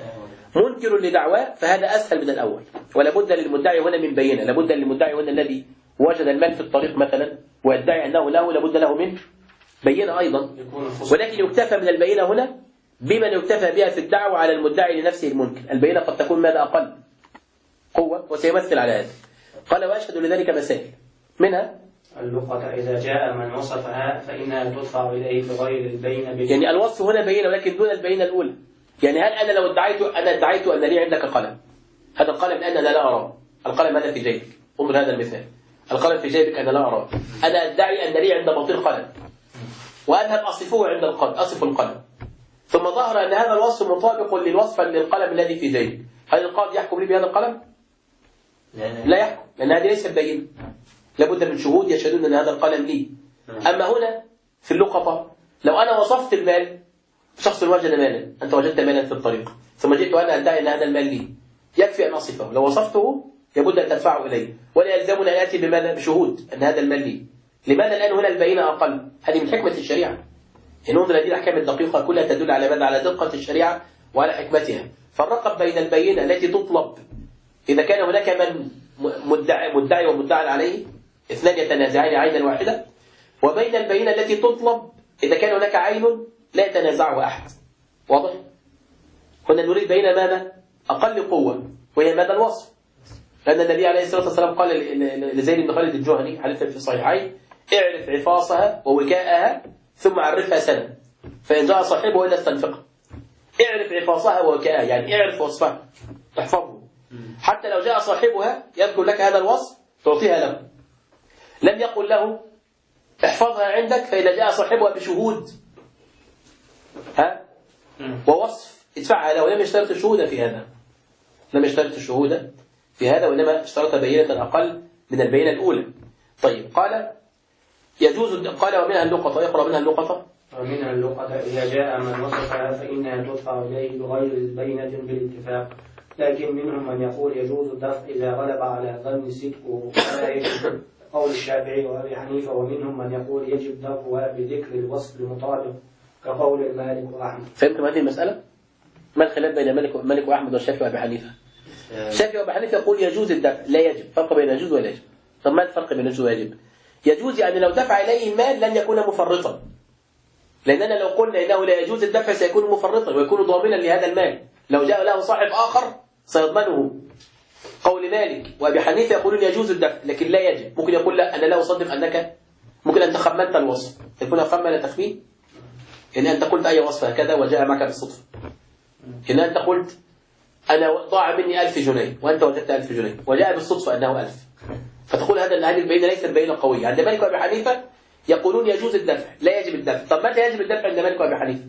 [SPEAKER 3] منكر لدعواه، فهذا أسهل من الأول. ولا بد للمدعي هنا من بينة، لابد للمدعي هنا الذي وجد المال في الطريق مثلا ويدعي أنه له، لابد له من بينة أيضا. ولكن يكتفى من البينة هنا بمن يكتفى بها في الدعوة على المدعي لنفسه المنكر. البينة قد تكون ماذا؟ أقل قوة، وسيمثل على هذا. قال وأشهد لذلك مسائل منها
[SPEAKER 2] اللقطة إذا جاء من وصفها فإنها تدفع إليه بغير البينة
[SPEAKER 3] يعني الوصف هنا بينة ولكن دون البينة الأولى. يعني هل أنا لو ادعيت أن لي عندك قلم، هذا القلم الآن أنا لا أراه، القلم هذا في جيبك، انظر هذا المثال، القلم في جيبك أنا لا أراه. أنا أدعي أن لي عند باطن قلم وأذهب أصفه عند القلم، أصف القلم، ثم ظهر أن هذا الوصف مطابق للوصف للقلم الذي في جيبي، هل القاضي يحكم لي بهذا القلم؟ لا يحكم، لأن هذه ليست بينة، لابد من شهود يشهدون أن هذا القلم لي. أما هنا في اللقطة لو أنا وصفت المال، شخص وجد مالا، أنت وجدت مالا في الطريق ثم جئت وأنا أدعي أن هذا المال لي، يكفي أن أصفه، لو وصفته لابد أن تدفعه إليه، ولا يلزمنا أن آتي بماذا؟ بشهود أن هذا المال لي. لماذا الآن هنا البينة أقل؟ هذه من حكمة الشريعة. إن انظر هذه الأحكام الدقيقة كلها تدل على ماذا؟ على دقة الشريعة وعلى حكمتها. فرقب بين البينة التي تطلب إذا كان هناك من مدعي ومدعى عليه، اثنان يتنازعان عينا واحدة، وبين البينة التي تطلب إذا كان هناك عين لا يتنازعه أحد. واضح؟ هنا نريد بين ماذا؟ أقل قوة، وهي ماذا؟ الوصف. لأن النبي عليه الصلاة والسلام قال لزيد بن خالد الجهني حديث في الصحيحين: اعرف عفاصها ووكاءها ثم عرفها سنة، فإن جاء صاحبه إلا استنفقها. اعرف عفاصها ووكاءها، يعني اعرف وصفها تحفظه، حتى لو جاء صاحبها يذكر لك هذا الوصف تعطيها له. لم يقل له احفظها عندك، فإذا جاء صاحبها بشهود ووصف ادفعها له. ولم يشترط الشهود في هذا، لم يشترط الشهود في هذا، وإنما اشترط بينة أقل من البينة الأولى. طيب قال يجوز، قال ومنها اللقطة، يقرأ منها اللقطة.
[SPEAKER 2] ومنها اللقطة إذا جاء من وصفها فإنها تدفع إليه بغير بينة بالاتفاق، لكن منهم من يقول يجوز الدفع إذا غلب على ظن الصدق ولا يجب، قول الشافعي وأبي حنيفة. ومنهم من يقول يجب دفعها بذكر الوصف المطابق كقول مالك وأحمد.
[SPEAKER 3] فهمتم هذه المسألة؟ ما الخلاف بين مالك وأحمد والشافعي وأبي حنيفة؟ الشافعي وأبي حنيفة يقول يجوز الدفع لا يجب، فرق بين يجوز ولا يجب. طب ما الفرق بين يجوز ويجب؟ يجوز يعني لو دفع إليه المال لن يكون مفرطا، لأننا لو قلنا إنه لا يجوز الدفع سيكون مفرطا ويكون ضامنا لهذا المال، لو جاء له صاحب آخر سيضمنه. قول مالك وأبي حنيفة يقولون يجوز الدفع لكن لا يجب. ممكن يقول لا، أنا لا أصدق أنك ممكن أن تخمنت الوصف، يكون خمن تخمين، إن أنت قلت أي وصف هكذا وجاء معك بالصدفة، إن أنت قلت أنا ضاع مني 1000 جنيه وأنت وجدت 1000 جنيه وجاء بالصدفة أنه 1000، فتقول هذه البينة ليست بينة قوية. عند مالك وأبي حنيفة يقولون يجوز الدفع لا يجب الدفع. طب متى يجب الدفع عند مالك وأبي حنيفة؟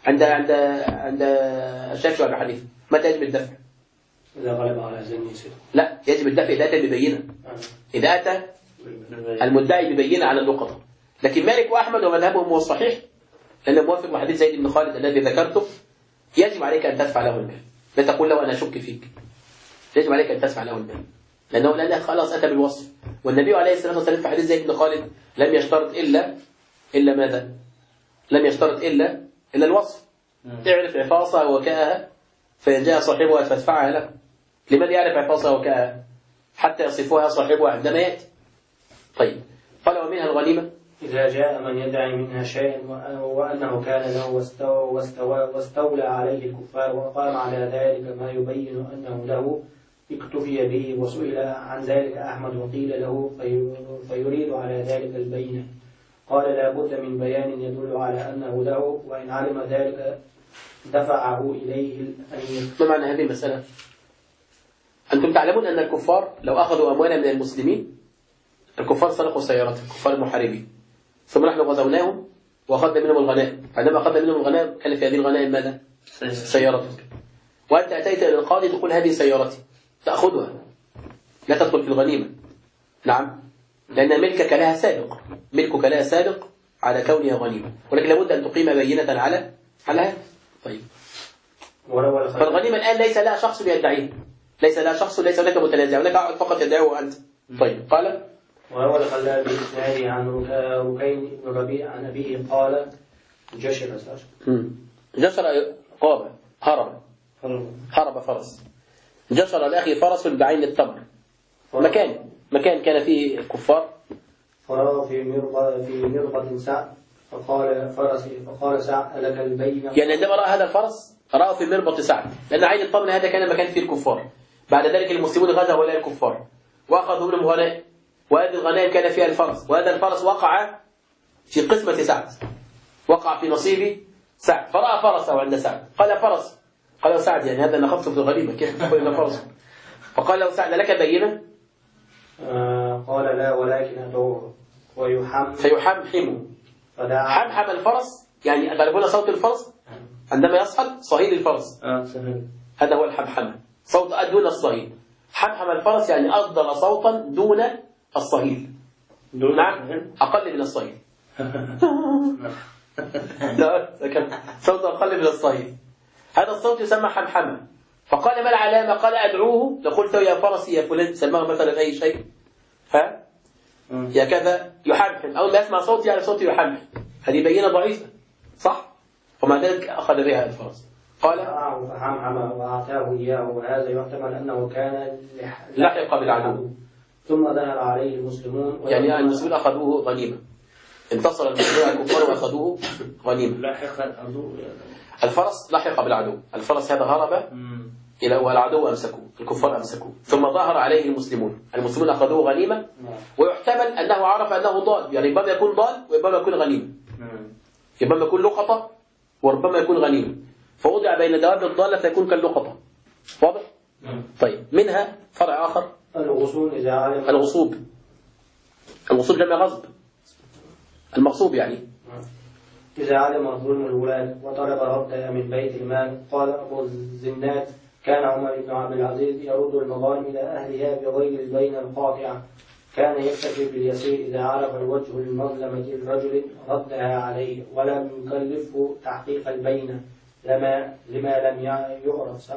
[SPEAKER 3] عند الشافعي وأبي حنيفة متى يجب الدفع؟
[SPEAKER 2] إذا غلب على ظن الصدق.
[SPEAKER 3] لا، يجب الدفع إذا أتى ببينة، إذا أتى المدعي ببينة على اللقطة. لكن مالك وأحمد ومذهبهم هو الصحيح، لأنه موافق مع حديث زيد بن خالد الذي ذكرته، يجب عليك أن تدفع له المال، لا تقول له أنا أشك فيك، يجب عليك أن تدفع له المال، لأنه خلاص أتى بالوصف. والنبي عليه الصلاة والسلام في حديث زيد بن خالد لم يشترط إلا ماذا؟ لم يشترط إلا الوصف. اعرف عفاصها وكاءها فإن جاء صاحبها فادفعها له. لماذا يعرف عفاصها وكاءها؟ حتى يصفها صاحبها عندما يأتي. طيب قال ومنها الغنيمة
[SPEAKER 2] إذا جاء من يدعي منها شيئا وأنه كان له واستولى عليه الكفار وقام على ذلك ما يبين أنه له اكتفي به، وسئل عن ذلك أحمد وقيل له فيريد على ذلك البينة، قال لا بد من بيان يدل على أنه له، وإن علم ذلك دفعه إليه الأمير.
[SPEAKER 3] ما معنى هذه المسألة؟ أنتم تعلمون أن الكفار لو أخذوا أموالا من المسلمين، الكفار سرقوا سيارات الكفار المحاربين، ثم نحن غزوناهم وأخذنا منهم الغنائم. عندما أخذنا منهم الغنائم كان في هذه الغنائم ماذا؟ سيارتك. وأنت أتيت إلى القاضي تقول هذه سيارتي، تأخذها لا تدخل في الغنيمة. نعم، لأن ملكك لها سابق، ملكك لها سابق على كونها غنيمة، ولكن لابد أن تقيم بينة على هذا. طيب فالغنيمة الآن ليس لها شخص يدعيه، ليس لها شخص، ليس لك متنازع، ولك فقط يدعيه أنت. طيب قال
[SPEAKER 2] وروى الخلال بإسناده عن ركين بن ربيع عن أبيه قال جشر
[SPEAKER 3] قام هرب فرس، جشر الأخي فرس بعين التمر، مكان كان فيه كفار،
[SPEAKER 2] فرأى في مربط سعد فقال سعد لك البينة.
[SPEAKER 3] يعني عندما رأى هذا الفرس رأى في مربط سعد، لأن عين التمر هذا كان مكان فيه الكفار. بعد ذلك المسلمون غزوا إلى الكفار وأخذوا منهم غنائم، وهذه الغنائم كان فيها الفرس، وهذا الفرس وقع في قسمة سعد، وقع في نصيب سعد، فرأى فرسه عند سعد، قال فرس، قال له سعد يعني هذا نخفته في الغنيمة، كيف تقول إنه فرس؟ فقال له سعد لك بينة؟
[SPEAKER 2] قال لا ولكن أدعوه
[SPEAKER 3] فيحمحم.
[SPEAKER 2] فدعا
[SPEAKER 3] حمحم الفرس يعني غالبون صوت الفرس عندما يصعد صهيل الفرس،
[SPEAKER 2] سهل.
[SPEAKER 3] هذا هو الحمحمة، صوت دون الصهيل. حمحم الفرس يعني أصدر صوتا دون الصهيل، نعم أقل من الصهيل. لا صوت أقل من الصهيل، هذا الصوت يسمى حمحمة. فقال ما العلامة؟ قال أدعوه، لقلت يا فرسي يا فلان، سماه مثلا أي شيء، ها يا كذا، يحمحم. أول ما يسمع صوتي يعني صوتي يحمحم، هذه بينة ضعيفة صح؟ ومع ذلك أخذ بها الفرس. قال
[SPEAKER 2] فحمحم وأعطاه إياه، وهذا يحتمل أنه كان
[SPEAKER 3] لحق بالعدو.
[SPEAKER 2] ثم ظهر عليه المسلمون،
[SPEAKER 3] يعني المسلمون أخذوه غنيمة، انتصر المسلمون على الكفار وأخذوه غنيمة.
[SPEAKER 2] لاحق العدو
[SPEAKER 3] الفرس لحق بالعدو، الفرس هذا هرب إلى والعدو أمسكوه، الكفار أمسكوه، ثم ظهر عليه المسلمون أخذوه غنيمة. ويحتمل أنه عرف أنه ضال، يعني ربما يكون ضال وربما يكون غنيمة، ربما يكون لقطة وربما يكون غنيمة، فوضع بين دواب الضالة فيكون كاللقطة. واضح؟ طيب، منها فرع آخر
[SPEAKER 2] الغصوب إذا علم
[SPEAKER 3] الغصوب. الغصوب جمع غصب، المغصوب يعني
[SPEAKER 2] إذا علم ظلم الولاة وطلب ردها من بيت المال. قال أبو الزناد كان عمر بن عبد العزيز يرد المظالم إلى أهلها بغير البين القاطعة، كان يكتفي باليسير إذا عرف الوجه المظلمة الرجل ردها عليه، ولم يكلفه تحقيق البينة لما لم يعرف. صح؟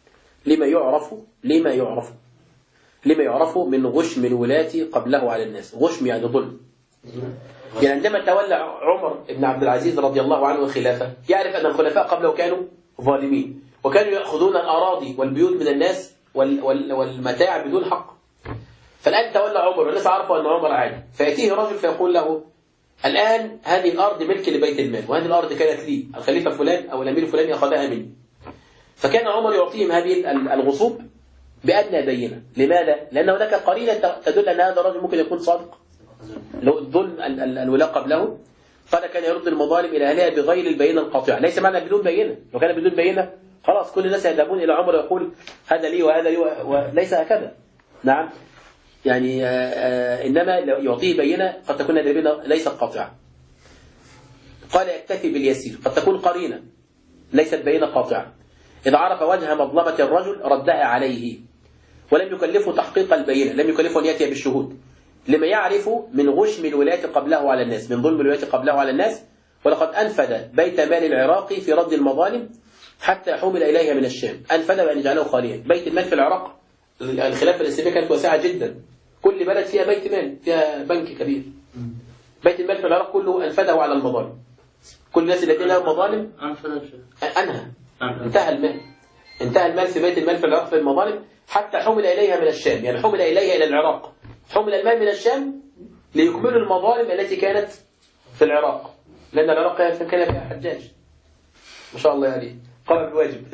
[SPEAKER 3] لما يعرف من غشم الولاة قبله على الناس. غشم يعني ظلم. يعني عندما تولى عمر بن عبد العزيز رضي الله عنه الخلافة، يعرف أن الخلفاء قبله كانوا ظالمين، وكانوا يأخذون الأراضي والبيوت من الناس والمتاع بدون حق. فالآن تولى عمر والناس عرفوا أن عمر عادي، فيأتيه رجل فيقول له الآن هذه الأرض ملك لبيت المال، وهذه الأرض كانت لي، الخليفة فلان أو الأمير فلان أخذها مني. فكان عمر يعطيهم هذه الغصوب بأدنى بينة. لماذا؟ لأن هناك قرينة تدل أن هذا الرجل ممكن يكون صادق، لو الظلم الولاء قبله. قال كان يرد المظالم إلى أهلها بغير البينة القاطعة. ليس معنى بدون بينة، لو كان بدون بينة خلاص كل الناس يذهبون إلى عمر ويقول هذا لي وهذا لي وليس هكذا. نعم، يعني إنما يعطيه بينة قد تكون هذه البينة ليست قاطعة. قال يكتفي باليسير، قد تكون قرينة ليست بينة قاطعة. إذا عرف وجه مظلمة الرجل ردها عليه، ولم يكلفه تحقيق البينة، لم يكلفه أن يأتي بالشهود، لما يعرف من غشم الولاة قبله على الناس، من ظلم الولاة قبله على الناس. ولقد أنفذ بيت مال العراق في رد المظالم حتى حمل إليها من الشام. أنفذ بأن جعله خاليا. بيت المال في العراق، الخلافة الإسلامية كانت واسعة جدا، كل بلد فيها بيت مال، فيها بنك كبير. بيت المال في العراق كله أنفذه على المظالم. كل الناس الذين لهم مظالم أنهى، انتهى المال في بيت المال في العراق في المظالم حتى حمل إليها من الشام، يعني حمل إليها إلى العراق. حمل المال من الشام ليكملوا المظالم التي كانت في العراق، لأن العراق كان فيها حجاج ما شاء الله عليه قام بالواجب.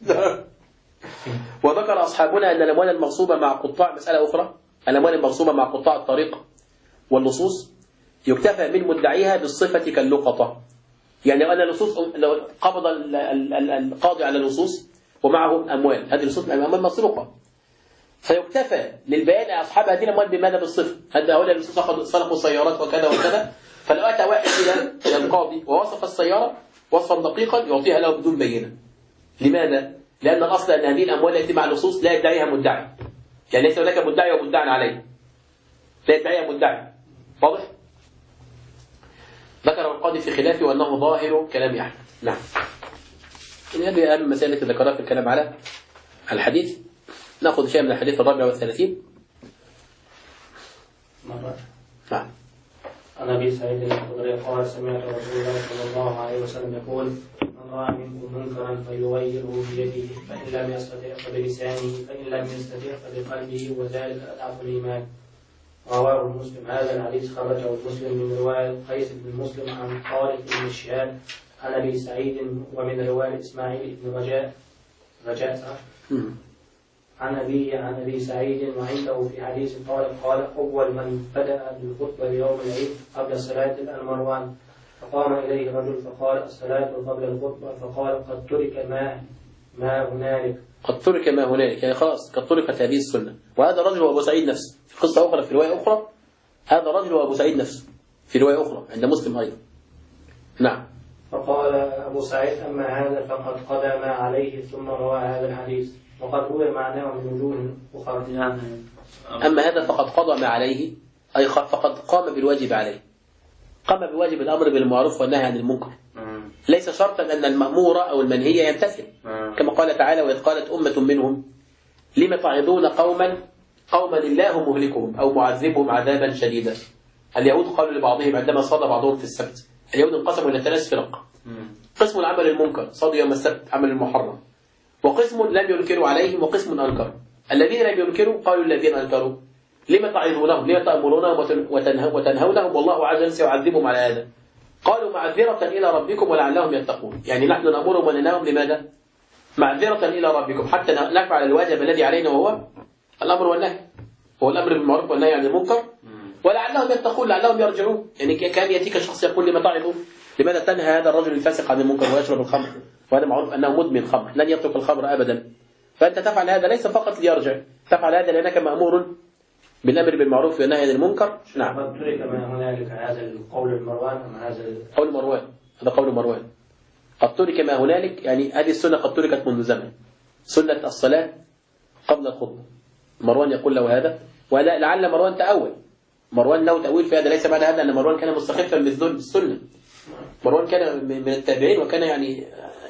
[SPEAKER 3] وذكر أصحابنا أن الأموال المغصوبة مع قطاع، مسألة أخرى، الأموال المغصوبة مع قطاع الطريق واللصوص يكتفى من مدعيها بالصفة كاللقطة. يعني أن اللصوص لو قبض القاضي على اللصوص ومعهم أموال، هذه اللصوص أموال مسروقة، فيكتفى للبيان أصحاب هذه الأموال بماذا؟ بالصفة. هؤلاء اللصوص سرقوا سيارات وكذا وكذا، فلو أتى واحد إلى القاضي ووصف السيارة وصفا دقيقا يعطيها له بدون بينة. لماذا؟ لأن الأصل أن هذه الأموال التي مع اللصوص لا يدعيها مدعي، يعني ليس هناك مدعي ومدعى عليه، لا يدعيها مدعي. واضح؟ ذكر القاضي في خلافه وأنه ظاهر كلام أحمد. نعم، هذه أهم المسائل التي ذكرها في الكلام على الحديث. نأخذ شيء من الحديث 34. نعم.
[SPEAKER 2] عن أبي سعيد الخدري قال سمعت رسول الله صلى الله عليه وسلم يقول من رأى منكم منكرا فليغيره بيده، فإن لم يستطع فبلسانه، فإن لم يستطع فبقلبه، وذلك أضعف الإيمان. رواه مسلم. هذا الحديث خرجه مسلم من رواية قيس بن مسلم عن طارق بن الشهاب عن أبي سعيد، ومن رواية إسماعيل بن رجاء صح؟ عن أبي سعيد، وعنده في حديث طارق قال أول من بدأ بالخطبة يوم العيد قبل الصلاة المروان، فقام إليه رجل فقال الصلاة قبل الخطبة، فقال قد ترك ما هنالك،
[SPEAKER 3] قد ترك ما هنالك، يعني خلاص قد تركت هذه السنة. وهذا الرجل وأبو سعيد نفسه في قصة أخرى في رواية أخرى، هذا الرجل وأبو سعيد نفسه في رواية أخرى عند مسلم أيضا. نعم.
[SPEAKER 2] فقال أبو سعيد أما هذا فقد قدم عليه ثم روى هذا الحديث، وقد روي معناه من وجوه أخرى.
[SPEAKER 3] أما هذا فقد قضى ما عليه، أي فقد قام بالواجب عليه، قام بواجب الأمر بالمعروف والنهي عن المنكر. ليس شرطا أن المأمور أو المنهي يمتثل، كما قال تعالى وإذ قالت أمة منهم لم تعظون قوما الله مهلكهم أو معذبهم عذابا شديدا. اليهود قالوا لبعضهم عندما صاد بعضهم في السبت، اليهود انقسموا إلى 3 فرق، قسم العمل المنكر صادوا يوم السبت عمل المحرم، وقسم لم ينكروا عليهم وقسم أنكروا. الذين لم ينكروا قالوا الذين أنكروا لم تعظونهم لم تأمرونهم وتنهونهم والله عز وجل سيعذبهم على هذا. قالوا معذرة إلى ربكم ولعلهم يتقون، يعني نحن نأمرهم وننهاهم لماذا؟ معذرة إلى ربكم حتى نفعل الواجب الذي علينا وهو الأمر والنهي، هو الأمر بالمعروف والنهي عن المنكر، ولعلهم يتقون لعلهم يرجعون. يعني كان يأتيك شخص يقول لما تعظوا، لماذا تنهى هذا الرجل الفاسق عن المنكر ويشرب الخمر وهذا معروف أنه مدمن خمر لن يترك الخمر أبدا، فأنت تفعل هذا ليس فقط ليرجع، تفعل هذا لأنك مأمور بالأمر بالمعروف والنهي عن المنكر. نعم.
[SPEAKER 2] قد ترك ما هنالك هذا القول المروان أم هذا
[SPEAKER 3] قول مروان، هذا قول مروان. قد ترك ما هنالك، يعني هذه السنة قد تركت منذ زمن، سنة الصلاة قبل الخطبة. مروان يقول له هذا، ولعل مروان تأول، مروان له تأويل في هذا، ليس معنى هذا أن مروان كان مستخفا بالسنة. مروان كان من التابعين وكان يعني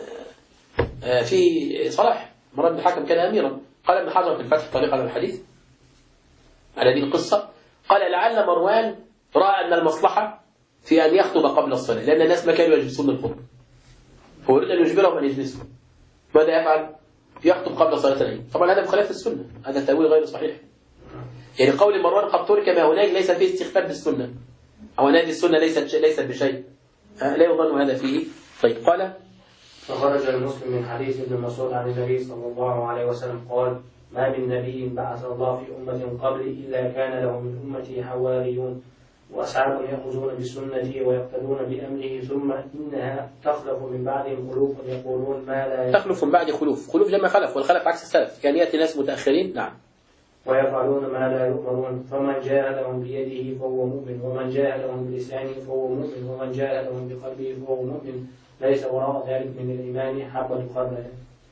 [SPEAKER 3] في صلاح. مروان بن الحكم كان أميرا. قال ابن حجر في الفتح طريق على الحديث على هذه القصة، قال لعل مروان رأى أن المصلحة في أن يخطب قبل الصلاة، لأن الناس ما كانوا يجلسون الخطبة، هو يريد أن يجبرهم أن يجلسوا. ماذا يفعل؟ يخطب قبل صلاة العيد. طبعا هذا بخلاف السنة، هذا التأويل غير صحيح. يعني قول مروان قد ترك ما هناك ليس فيه استخفاف بالسنة، أو أن هذه السنة ليست بشيء، لا يظن هذا فيه. طيب قال
[SPEAKER 2] فخرج المسلم من حديث ابن مسعود عن النبي صلى الله عليه وسلم قال ما من نبي بعث الله في أمة قبلي إلا كان له من أمتي حواريون وأصحاب يأخذون بسنتي ويقتدون بأمره ثم إنها تخلف من بعدهم خلوف يقولون ما لا
[SPEAKER 3] تخلف من بعد خلوف جمع خلف، والخلف عكس السلف، كان يأتي ناس متأخرين. نعم.
[SPEAKER 2] ويفعلون ما لا يؤمرون فمن جاهدهم بيده فهو مؤمن ومن جاهدهم بلسانه فهو مؤمن ومن جاهدهم بقلبه فهو مؤمن ليس وراء ذلك من الإيمان حبة خردل.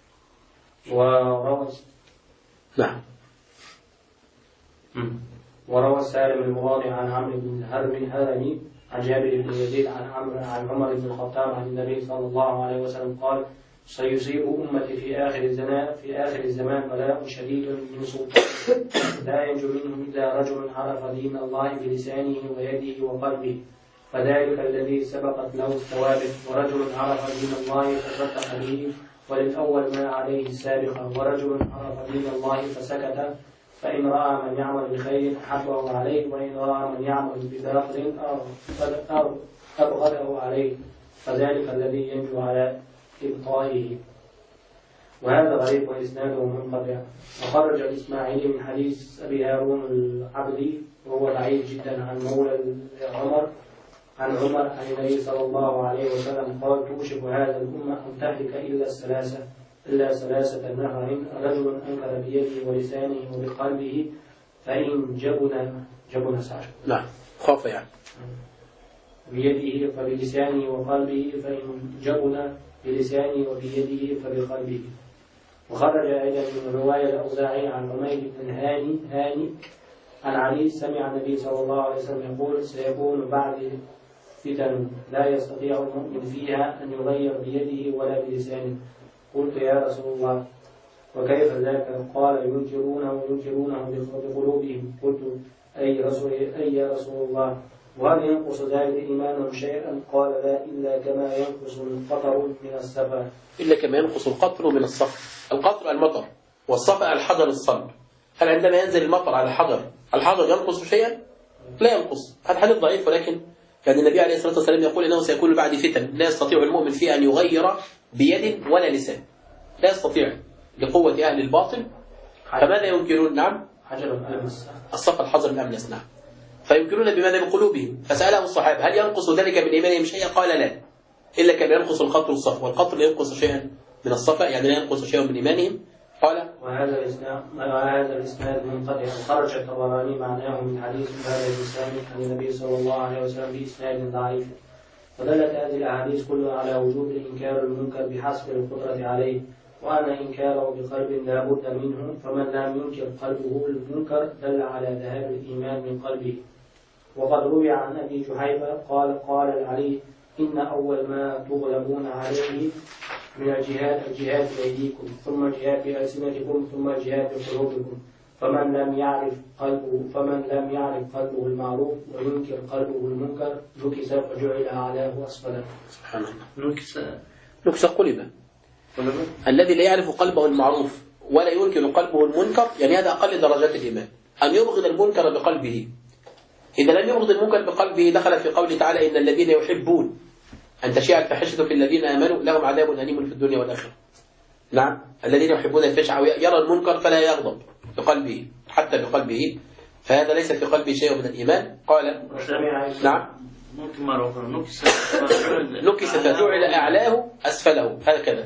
[SPEAKER 2] وروى سالم المغاري عن عمرو بن الهرمي عن جابر بن يزيد عن عمر بن الخطاب عن النبي صلى الله عليه وسلم قال سيصيب أمتي في آخر الزمان بلاء شديد من سلطان لا ينجو منه إلا رجل عرف دين الله بلسانه ويده وقلبه فذلك الذي سبقت له الثوابت، ورجل عرف دين الله فصدق به وللأول ما عليه السابقة، ورجل عرف دين الله فسكت فإن رأى من يعمل بخير أحبه عليه وإن رأى من يعمل بباطل أبغضه عليه فذلك الذي ينجو على إبطائه. وهذا غريب وإسناده منقطع. وخرج الإسماعيلي من حديث أبي هارون العبدي وهو ضعيف جدا عن مولى عمر عن النبي صلى الله عليه وسلم قال توشك هذا الأمة أن تهلك إلا ثلاثة نفر رجل أنكر بيده ولسانه وبقلبه فإن جبن سعر.
[SPEAKER 3] نعم خاف يعني
[SPEAKER 2] بيده فبلسانه وقلبه فإن جبن بلسانه وبيده فبقلبه. وخرج أيضا من رواية الأوزاعي عن عمير بن هاني عن علي سمع النبي صلى الله عليه وسلم يقول سيكون بعد فتن لا يستطيع المؤمن فيها أن يغير بيده ولا بلسانه. قلت يا رسول الله وكيف ذاك؟ قال ينكرونه بقلوبهم. قلت أي يا رسول الله وهل ينقص ذلك إيمانهم شيئا؟ قال لا إلا كما ينقص القطر من السفر.
[SPEAKER 3] إلا كما ينقص القطر من الصفر. القطر المطر والصفر الحجر الصلب. هل عندما ينزل المطر على الحجر ينقص شيئا؟ لا ينقص. هذا حديث ضعيف، ولكن يعني النبي عليه الصلاة والسلام يقول إنه سيكون بعد فتن لا يستطيع المؤمن فيها أن يغير بيد ولا لسان، لا يستطيع لقوة أهل الباطل. فماذا ينكرون؟ نعم الصف الحجر الأملس. نعم فينكرون بماذا؟ بقلوبهم. فسأله الصحابة هل ينقص ذلك من إيمانهم شيئا؟ قال لا إلا كما ينقص القطر الصف، والقطر لا ينقص شيئا من الصفا، يعني لا ينقص شيئا من إيمانهم قال
[SPEAKER 2] وهذا الإسناد منقطع، وخرج الطبراني معناه من حديث هذا الإسلام عن النبي صلى الله عليه وسلم بإسناد ضعيف. ودلت هذه الأحاديث كلها على وجوب إنكار المنكر بحسب القدرة عليه، وأن إنكاره بقلب لا بد منه، فمن لم ينكر قلبه المنكر دل على ذهاب الإيمان من قلبه. وقد روي عن أبي جحيفة قال العلي: إن أول ما تغلبون عليه من الجهاد بأيديكم، ثم الجهاد بألسنتكم، ثم الجهاد بقلوبكم. فمن لم يعرف قلبه المعروف وينكر قلبه المنكر نكس فجعل أعلاه أسفله.
[SPEAKER 3] سبحان الله. نكس قلبه. الذي لا يعرف قلبه المعروف ولا ينكر قلبه المنكر، يعني هذا أقل درجات الإيمان، أن يبغض المنكر بقلبه. إذا لم يبغض المنكر بقلبه دخل في قوله تعالى: إن الذين يحبون أن تشيع الفاحشة في الذين آمنوا لهم عذاب أليم في الدنيا والآخرة. نعم، الذين يحبون الفحش ويرى المنكر فلا يغضب بقلبه حتى بقلبه، فهذا ليس في قلبه شيء من الإيمان. قال: نعم،
[SPEAKER 5] ممكن مرة أخرى
[SPEAKER 3] نكس فجعل أعلاه أسفله، هكذا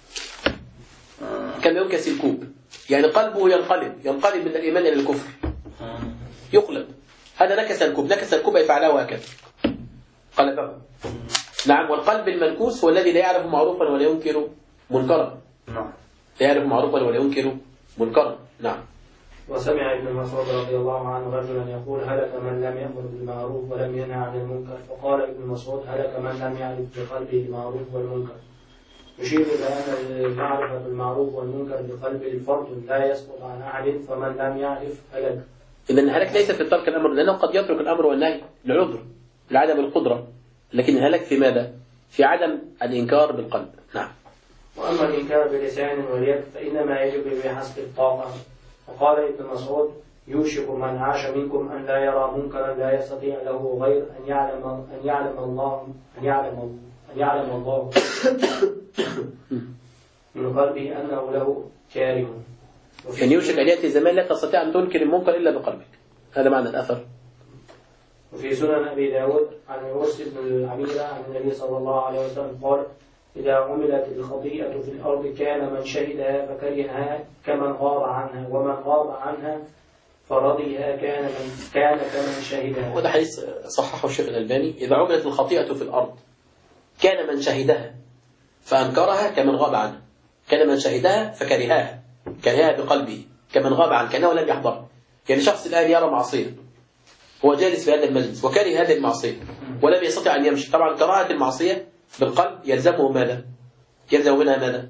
[SPEAKER 3] كما ينكس الكوب، يعني قلبه ينقلب من الإيمان إلى الكفر، يقلب. هذا نكس الكوب أي فعله هكذا قلبه. نعم، والقلب المنكوس هو الذي لا يعرف معروفا ولا ينكر منكرا.
[SPEAKER 5] نعم،
[SPEAKER 3] لا يعرف معروفا ولا ينكر منكرا. نعم.
[SPEAKER 2] وسمع ابن مسعود رضي الله عنه رجلا يقول: هلك من لم يأمر بالمعروف ولم ينهى عن المنكر. فقال ابن مسعود: هلك من لم يعرف بقلبه المعروف والمنكر. يشير إلى أن معرفة المعروف والمنكر بقلبه فرض لا يسقط عن أحد، فمن لم يعرف هلك.
[SPEAKER 3] إذن الهلك ليس في ترك الأمر، لأنه قد يترك الأمر والنهي لعذر لعدم القدرة، لكن الهلك في ماذا؟ في عدم الإنكار بالقلب. نعم.
[SPEAKER 2] وأما الإنكار بلسان واليد فإنما يجب بحسب الطاقة. وقال ابن مسعود: يوشك من عاش منكم أن لا يرى منكرا لا يستطيع له غير أن يعلم الله من قلبه أنه له كاره.
[SPEAKER 3] يعني يوشك أن يأتي زمان لا تستطيع أن تنكر المنكر إلا بقلبك. هذا معنى الأثر.
[SPEAKER 2] وفي سنن أبي داود عن عوس بن العميرة عن النبي صلى الله عليه وسلم قال: إذا عملت الخطيئة في الأرض كان من شهدها فكرهها كمن غاب عنها، ومن غاب عنها فرضيها كان كمن شهدها.
[SPEAKER 3] وده حديث صححه الشيخ الألباني: إذا عملت الخطيئة في الأرض كان من شهدها فأنكرها كمن غاب عنها، كان من شهدها فكرهها، كرهها بقلبه كمن غاب عنها كأنه لم يحضر. يعني شخص الآن يرى معصية، هو جالس في هذا المجلس وكره هذه المعصية ولم يستطع أن يمشي. طبعا كراهة المعصية بالقلب يلزمه ماذا؟ يلزم منها ماذا؟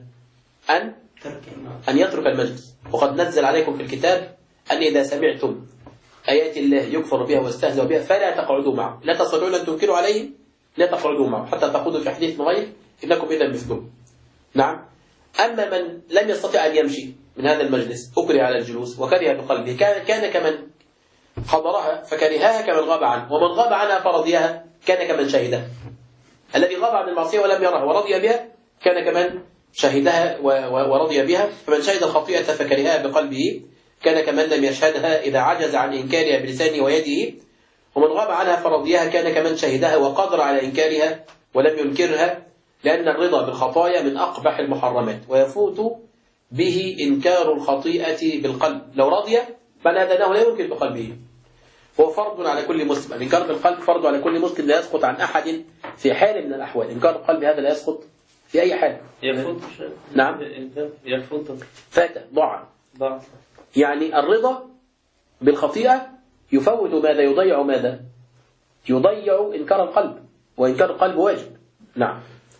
[SPEAKER 3] أن يترك المجلس. وقد نزل عليكم في الكتاب أن إذا سمعتم آيات الله يكفر بها واستهزأ بها فلا تقعدوا معه، لا تستطيعون أن تنكروا عليه، لا تقعدوا معه حتى تخوضوا في حديث غير إنكم إذا مثلهم. نعم. أما من لم يستطع أن يمشي من هذا المجلس أكره على الجلوس وكره بقلبه كان كمن حضرها فكرهها كمن غاب عنه، ومن غاب عنها فرضيها كان كمن شهدها. الذي غاب عن المعصية ولم يرها ورضي بها كان كمن شهدها ورضي بها. فمن شهد الخطيئة فكرهها بقلبه كان كمن لم يشهدها إذا عجز عن إنكارها بلسانه ويده. ومن غاب عنها فرضيها كان كمن شهدها وقدر على إنكارها ولم ينكرها، لأن الرضا بالخطايا من أقبح المحرمات ويفوت به إنكار الخطيئة بالقلب. لو رضي فهذا أنه لا ينكر بقلبه، هو فرض على كل مسلم. الإنكار بالقلب فرض على كل مسلم، لا يسقط عن أحد في حال من الأحوال. إنكار القلب هذا لا يسقط في أي حال.
[SPEAKER 5] يفوت.
[SPEAKER 3] نعم.
[SPEAKER 5] يفوت.
[SPEAKER 3] فات ضاع. يعني الرضا بالخطيئة يفوت ماذا؟ يضيع ماذا؟ يضيع إنكار القلب، وإنكار القلب واجب. نعم.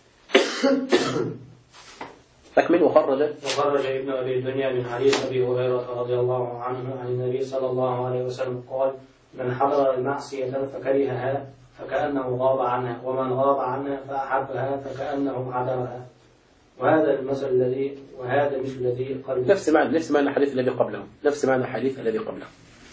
[SPEAKER 3] تكمل. وخرج
[SPEAKER 2] ابن أبي الدنيا من حديث أبي هريرة رضي الله عنه عن النبي صلى الله عليه وسلم قال: من حضر المعصية فكرهها فكأنه غاب عنها، ومن غاب عنها فأحبها فكأنه حضرها. وهذا مثل الذي قال
[SPEAKER 3] نفس معنى الحديث الذي قبله، نفس معنى الحديث الذي قبله.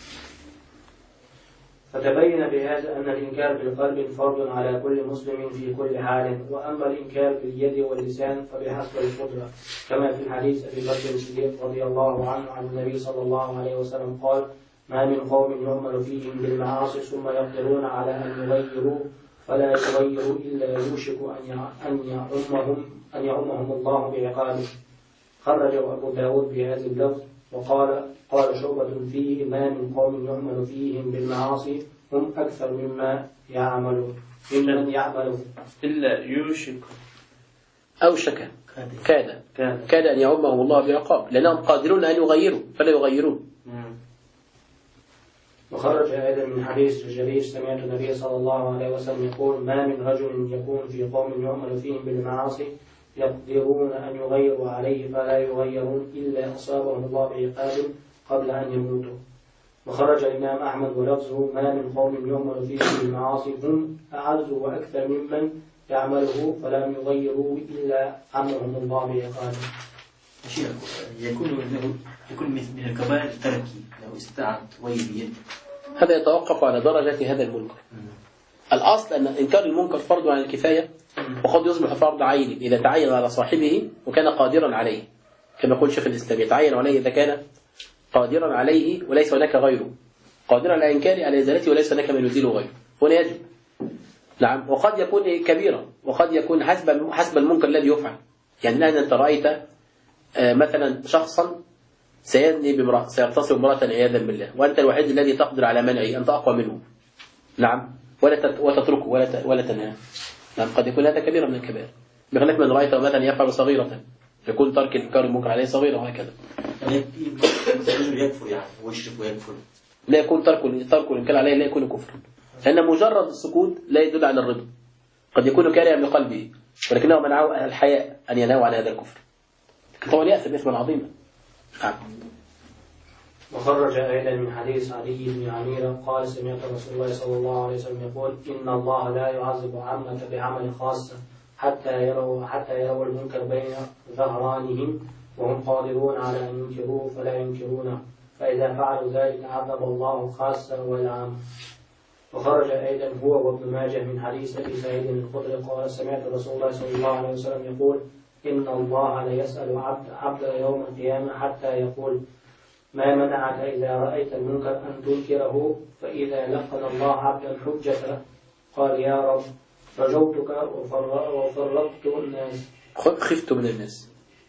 [SPEAKER 2] فتبين بهذا أن الإنكار بالقلب فرض على كل مسلم في كل حال، وأما الإنكار باليد واللسان فبحسب القدرة، كما في الحديث أبي بكر الصديق رضي الله عنه عن النبي صلى الله عليه وسلم قال: ما من قوم يؤمر فيهم بالمعاصي ثم يقدرون على أن يغيروا فلا يغيروا إلا يوشك أن يعمهم الله بعقابه. خرجه أبو داود بهذا اللفظ. قال شعبة فيه: ما من قوم يعمل فيهم بالمعاصي هم أكثر ممن يعملون
[SPEAKER 5] إلا يوشك
[SPEAKER 3] أوشك كاد أن يعمهم الله بعقاب لأنهم قادرون أن يغيروا فلا يغيرون.
[SPEAKER 2] وخرج أيضا من حديث جرير: سمعت النبي صلى الله عليه وسلم يقول: ما من رجل يكون في قوم يعمل فيهم بالمعاصي يقدرون أن يغيروا عليه فلا يغيرون إلا أصابهم الله بعقاب قبل أن يموتوا. وخرج الإمام أحمد ولفظه: ما من قوم يعمل فيهم بالمعاصي هم أعز وأكثر ممن يعمله فلم يغيروا إلا عمهم الله بعقاب.
[SPEAKER 4] يكون من الكبائر تركي لو استطعت بيد.
[SPEAKER 3] هذا يتوقف على درجة هذا المنكر. الأصل أن إنكار المنكر فرض عن الكفاية، وقد يصبح فرض عين إذا تعين على صاحبه وكان قادرا عليه، كما يقول شيخ الإسلام: يتعين عليه إذا كان قادرا عليه وليس هناك غيره، قادرا على إنكاره على إزالته وليس هناك من يزيله غيره، هنا يجب. نعم. وقد يكون كبيرا، وقد يكون حسب المنكر الذي يفعل. يعني الآن أنت رأيت مثلا شخصا سيزني بامرأة، سيغتصب امرأة عياذا بالله، وأنت الوحيد الذي تقدر على منعه، أنت أقوى منه. نعم. وتتركه ولا تنهاه. نعم. قد يكون هذا كبيرا من الكبائر، بخلاف من رأيته مثلا يفعل صغيرة، يكون ترك إنكار المنكر عليه صغيرة وهكذا.
[SPEAKER 4] يكفر يعني ويشرك ويكفر.
[SPEAKER 3] لا يكون ترك الإنكار عليه لا يكون كفرا، لأن مجرد السكوت لا يدل على الرضا. قد يكون كارها بقلبه ولكنه منعه الحياء أن ينهوا عن هذا الكفر، لكن طبعا يأثم إثما عظيما. نعم.
[SPEAKER 2] وخرج أيضا من حديث علي بن عميرة قال: سمعت رسول الله صلى الله عليه وسلم يقول: إن الله لا يعذب عامة بعمل خاصة حتى يروا المنكر بين ظهرانهم وهم قادرون على أن ينكروه فلا ينكرونه، فإذا فعلوا ذلك عذب الله خاصة والعامة. وخرج أيضا هو وابن ماجه من حديث أبي سعيد الخدري قال: سمعت رسول الله صلى الله عليه وسلم يقول: إن الله لا يسأل عبد يوم القيامة حتى يقول: ما منعك إذا رأيت المنكر أن تنكره؟ فإذا لقن الله عبدا حجته قال: يا رب رجوتك وفرقت الناس.
[SPEAKER 3] خفت من الناس.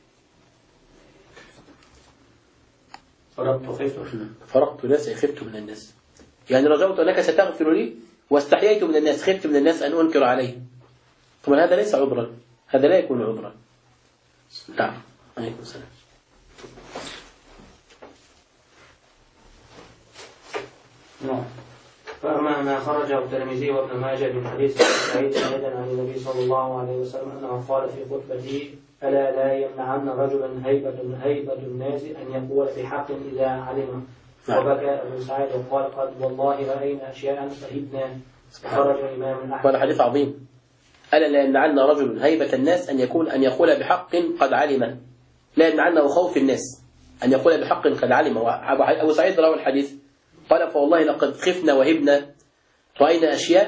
[SPEAKER 3] فرقت الناس أي خفت من الناس، يعني رجوت أنك ستغفر لي واستحييت من الناس، خفت من الناس أن أنكر عليه. طبعا هذا ليس عذرا، هذا لا يكون عذرا. نعم. عليكم السلام.
[SPEAKER 2] نعم. فأما ما خرجه الترمذي وابن ماجه من حديث سعيد أيضا عن النبي صلى الله عليه وسلم أنه قال في خطبته: ألا لا يمنعن رجلا هيبة الناس أن يقول بحق إذا علم. وبكى أبو سعيد وقال: قد والله رأينا أشياء فهبنا. خرج الإمام أحمد.
[SPEAKER 3] هذا حديث عظيم. ألا لا يمنعن رجل هيبة الناس أن يقول بحق قد علم. لا يمنعنه خوف الناس أن يقول بحق قد علم. أبو سعيد روى الحديث قال: فوالله لقد خفنا وهبنا، رأينا أشياء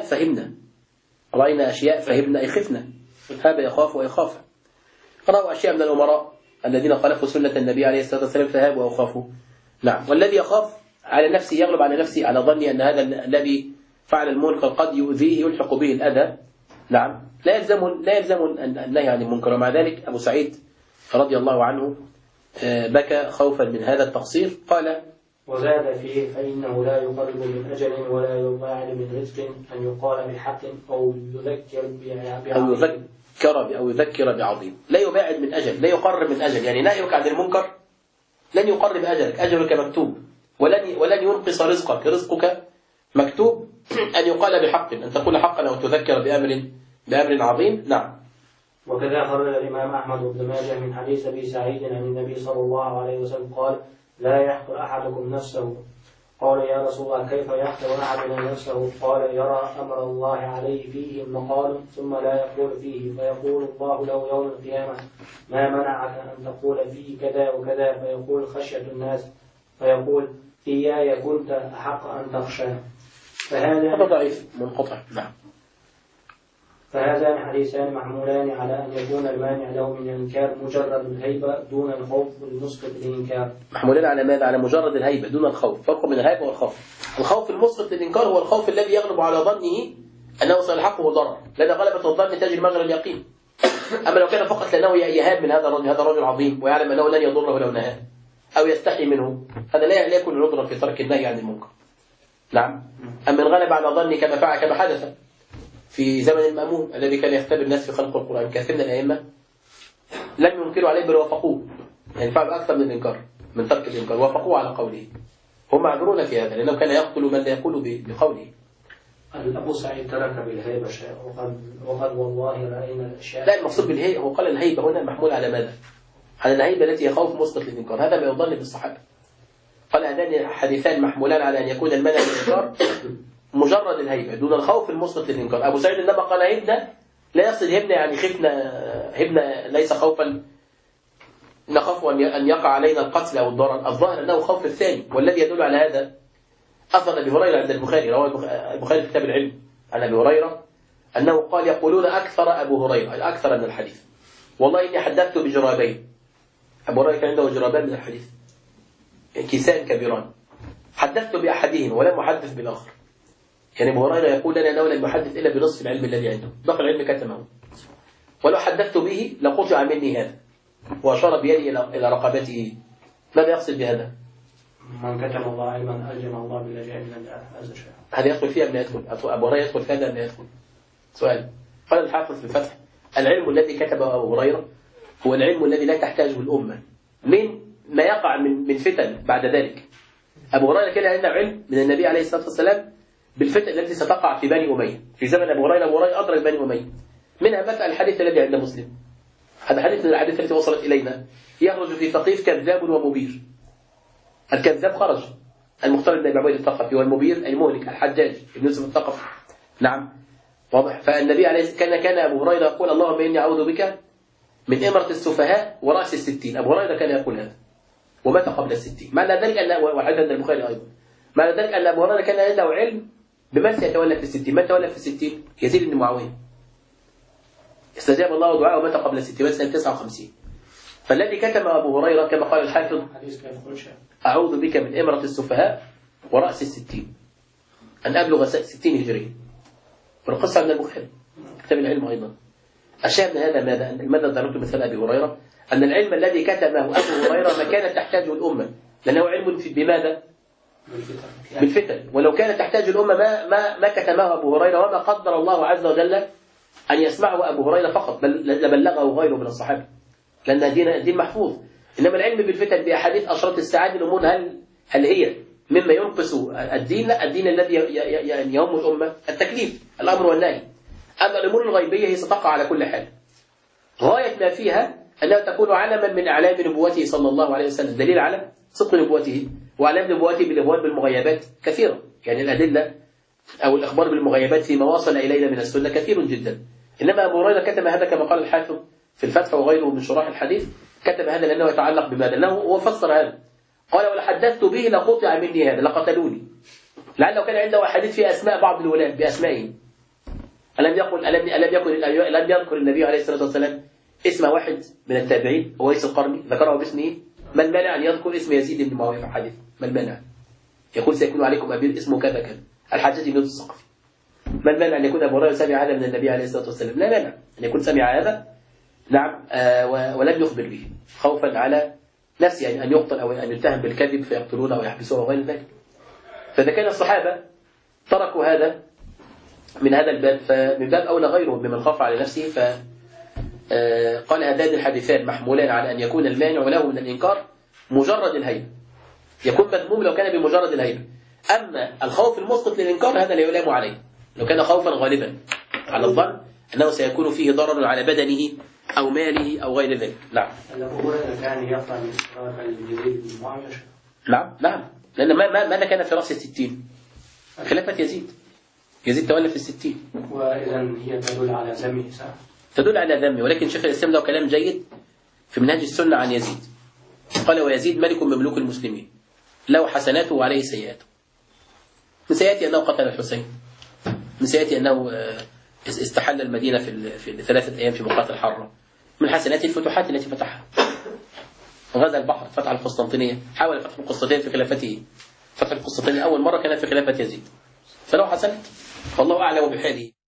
[SPEAKER 3] فهبنا أي خفنا، هذا يخاف ويخاف. رأوا أشياء من الأمراء الذين خالفوا سنة النبي عليه الصلاة والسلام فهابوا وخافوا. نعم. والذي يخاف على نفسه يغلب على نفسه على ظني أن هذا الذي فعل المنكر قد يؤذيه يلحق به الأذى. نعم. لا يلزم النهي عن المنكر. ومع ذلك أبو سعيد رضي الله عنه بكى خوفا من هذا التقصير. قال:
[SPEAKER 2] وزاد فيه: فإنه لا يقرب من أجل ولا يباعد من رزق أن يقال بحق أو
[SPEAKER 3] يذكر بعظيم. لا يباعد من أجل، لا يقرب من أجل، يعني نهيك عن المنكر لن يقرب أجلك، أجلك مكتوب، ولن ينقص رزقك مكتوب. أن يقال بحق، أن تقول حقا أو تذكر بأمر عظيم. نعم.
[SPEAKER 2] وكذا خرج الإمام أحمد بن ماجه من حديث أبي سعيد عن النبي صلى الله عليه وسلم قال: لا يحقر أحدكم نفسه. قال: يا رسول الله كيف يحقر أحدنا نفسه؟ قال: يرى أمر الله عليه فيه مقال ثم لا يقول فيه، فيقول الله له يوم القيامة: ما منعك أن تقول فيه كذا وكذا؟ فيقول: خشية الناس. فيقول: إياي كنت أحق أن تخشى.
[SPEAKER 3] هذا ضعيف منقطع. نعم.
[SPEAKER 2] فهذان حديثان محمولان على أن يكون المانع له من الإنكار مجرد الهيبة دون الخوف المسقط للإنكار.
[SPEAKER 3] محمولان على ماذا؟ على مجرد الهيبة دون الخوف. فرق بين الهيبة والخوف. الخوف المسقط للإنكار هو الخوف الذي يغلب على ظنه أنه سيلحقه ضرر، لأن غلبة الظن تجري مجرى اليقين. أما لو كان فقط لأنه يهاب من هذا الرجل عظيم ويعلم أنه لن يضره لو نهاه أو يستحي منه، هذا لا يكون عذرا في ترك النهي عن المنكر. نعم. أما من غلب على ظني كما فعل كما حدث في زمن المأمون الذي كان يختبر الناس في خلق القرآن، كثير من الأئمة لم ينكروا عليه بل وافقوه، يعني فعلوا أكثر من الإنكار من ترك الإنكار، وافقوه على قوله. هم معذورون في هذا لأنه كان يقتل من لا يقول بقوله.
[SPEAKER 2] أبو سعيد ترك بالهيبة شيء وقد والله رأينا الأشياء.
[SPEAKER 3] لا، المقصود بالهيبة هو قال الهيبة هنا محمول على ماذا؟ على الهيبة التي يخوف مسقط للإنكار، هذا ما يظن بالصحابة. قال هذان حديثان محمولان على أن يكون المنع من الإنكار مجرد الهيبة دون الخوف المسقط للإنكار. أبو سعيد إنما قال هبنا لا يصل هبنا يعني خفنا، هبنا ليس خوفا نخاف أن يقع علينا القتل أو الضرر، الظاهر أنه خوف الثاني، والذي يدل على هذا أثر أبي هريرة عند البخاري، رواه البخاري في كتاب العلم عن أبي هريرة أنه قال يقولون أكثر أبو هريرة أكثر من الحديث، والله إني حدثت بجرابين. أبو هريرة كان عنده جرابان من الحديث كيسان كبيران، حدثت بأحدهما ولم أحدث بالآخر. يعني أبو هريرة يقول لنا أنه لم يحدث إلا بنصف العلم الذي عنده، باقي العلم كتمه، ولو حدثت به لقطع مني هذا، وأشار بيده إلى رقبته. ماذا يقصد بهذا؟
[SPEAKER 2] من كتم الله علما ألجم الله باللجاء من هذا الشيء.
[SPEAKER 3] هذا يدخل فيها من يدخل؟ أبو هريرة يدخل في هذا من يدخل؟ سؤال. قال الحافظ في الفتح العلم الذي كتبه أبو هريرة هو العلم الذي لا تحتاجه الأمة من ما يقع من فتن بعد ذلك. أبو هريرة كان عنده علم من النبي عليه الصلاة والسلام بالفتن التي ستقع في بني أمية في زمن أبو هريرة أدرك بني أمية، منها مثل الحديث الذي عند مسلم. هذا حديث من الحديث التي وصلت إلينا، يخرج في ثقيف كذاب ومبير. الكذاب خرج المختار بن أبي عبيد الثقفي، والمبير المهلك الحجاج بن يوسف الثقفي. نعم واضح. فالنبي عليه كان أبو هريرة يقول اللهم إني أعوذ بك من إمرة السفهاء ورأس 60. أبو هريرة كان يقول هذا ومات قبل 60. معنى ذلك أن وحدث البخاري أيضا معنى ذلك أن أبو هريرة كان عنده علم بمن سيتولى في 60. من تولى في 60؟ يزيد بن معاوية. استجاب الله دعاءه ومات قبل 60 سنة 59. فالذي كتم أبو هريرة كما قال الحافظ أعوذ بك من إمرة السفهاء ورأس 60 أن أبلغ 60 هجرية. والقصة عند البخاري كتاب العلم أيضا. أشار من هذا ماذا ضربت مثل أبي هريرة أن العلم الذي كتمه أبو هريرة ما كانت تحتاجه الأمة، لأنه علم بماذا؟ بالفتن. ولو كانت تحتاج الأمة ما كتمه أبو هريرة، وما قدر الله عز وجل أن يسمعه أبو هريرة فقط، بل لبلغه غيره من الصحابة، لأن الدين محفوظ. إنما العلم بالفتن بأحاديث أشراط الساعات الأمور هل هي مما ينقص الدين؟ لا، الدين الذي يهم الأمة التكليف الأمر والنهي. أما الأمور الغيبية هي ستقع على كل حال. غاية ما فيها أنها تكون علما من أعلام نبوته صلى الله عليه وسلم، دليل على صدق نبوته وأعلام نبوته بالإخبار بالمغيبات كثيرة. يعني الأدلة أو الإخبار بالمغيبات فيما وصل إلينا من السنة كثير جدا. إنما أبو هريرة كتب هذا كما قال الحافظ في الفتح وغيره من شراح الحديث، كتب هذا لأنه يتعلق بماذا؟ لأنه هو فسر هذا، قال ولا حدثت به لقطع مني هذا لقتلوني. لعله كان عنده حديث في أسماء بعض الولاة بأسمائهم. ألم يذكر النبي عليه الصلاة والسلام اسم واحد من التابعين أويس القرني ذكره باسمه؟ ما المانع أن يذكر اسم يزيد بن معاوية في الحديث؟ ما المانع؟ يقول سيكون عليكم أمير اسمه كذا كذا، الحجاج بن يوسف الثقفي. ما المانع أن يكون أبو هريرة سمع هذا من النبي عليه الصلاة والسلام؟ لا مانع أن يكون سمع هذا، نعم، ولم يخبر به خوفا على نفسه يعني أن يقتل أو أن يتهم بالكذب فيقتلونه ويحبسوه وغير ذلك. فإذا كان الصحابة تركوا هذا من هذا الباب، فمن باب أولى غيره ممن خاف على نفسه. فقال هذان الحديثان محمولان على أن يكون المانع له من الإنكار مجرد الهيبة، يكون مذموم لو كان بمجرد الهيبة. أما الخوف المسقط للإنكار هذا لا يلام عليه لو كان خوفا غالبا على الظن أنه سيكون فيه ضرر على بدنه أو ماله أو غير ذلك. نعم.
[SPEAKER 2] كان يقطع الجديد المعاوية.
[SPEAKER 3] نعم لأن ماذا كان في رأس 60 خلافة يزيد تولى في 60.
[SPEAKER 2] وإذا هي تدل على ذمه صح؟
[SPEAKER 3] تدل على ذمه، ولكن شيخ الإسلام له كلام جيد في منهج السنة عن يزيد. قال ويزيد ملك من ملوك المسلمين له حسناته وعليه سيئاته. من سيئاته أنه قتل الحسين، من سيئاته أنه استحل المدينة في 3 أيام في مقاطع الحرة، من حسناته الفتوحات التي فتحها، غزا البحر، فتح القسطنطينية، حاول فتح القسطنطينية في خلافته. فتح القسطنطينية أول مرة كان في خلافة يزيد، فله حسنات والله أعلم بحاله.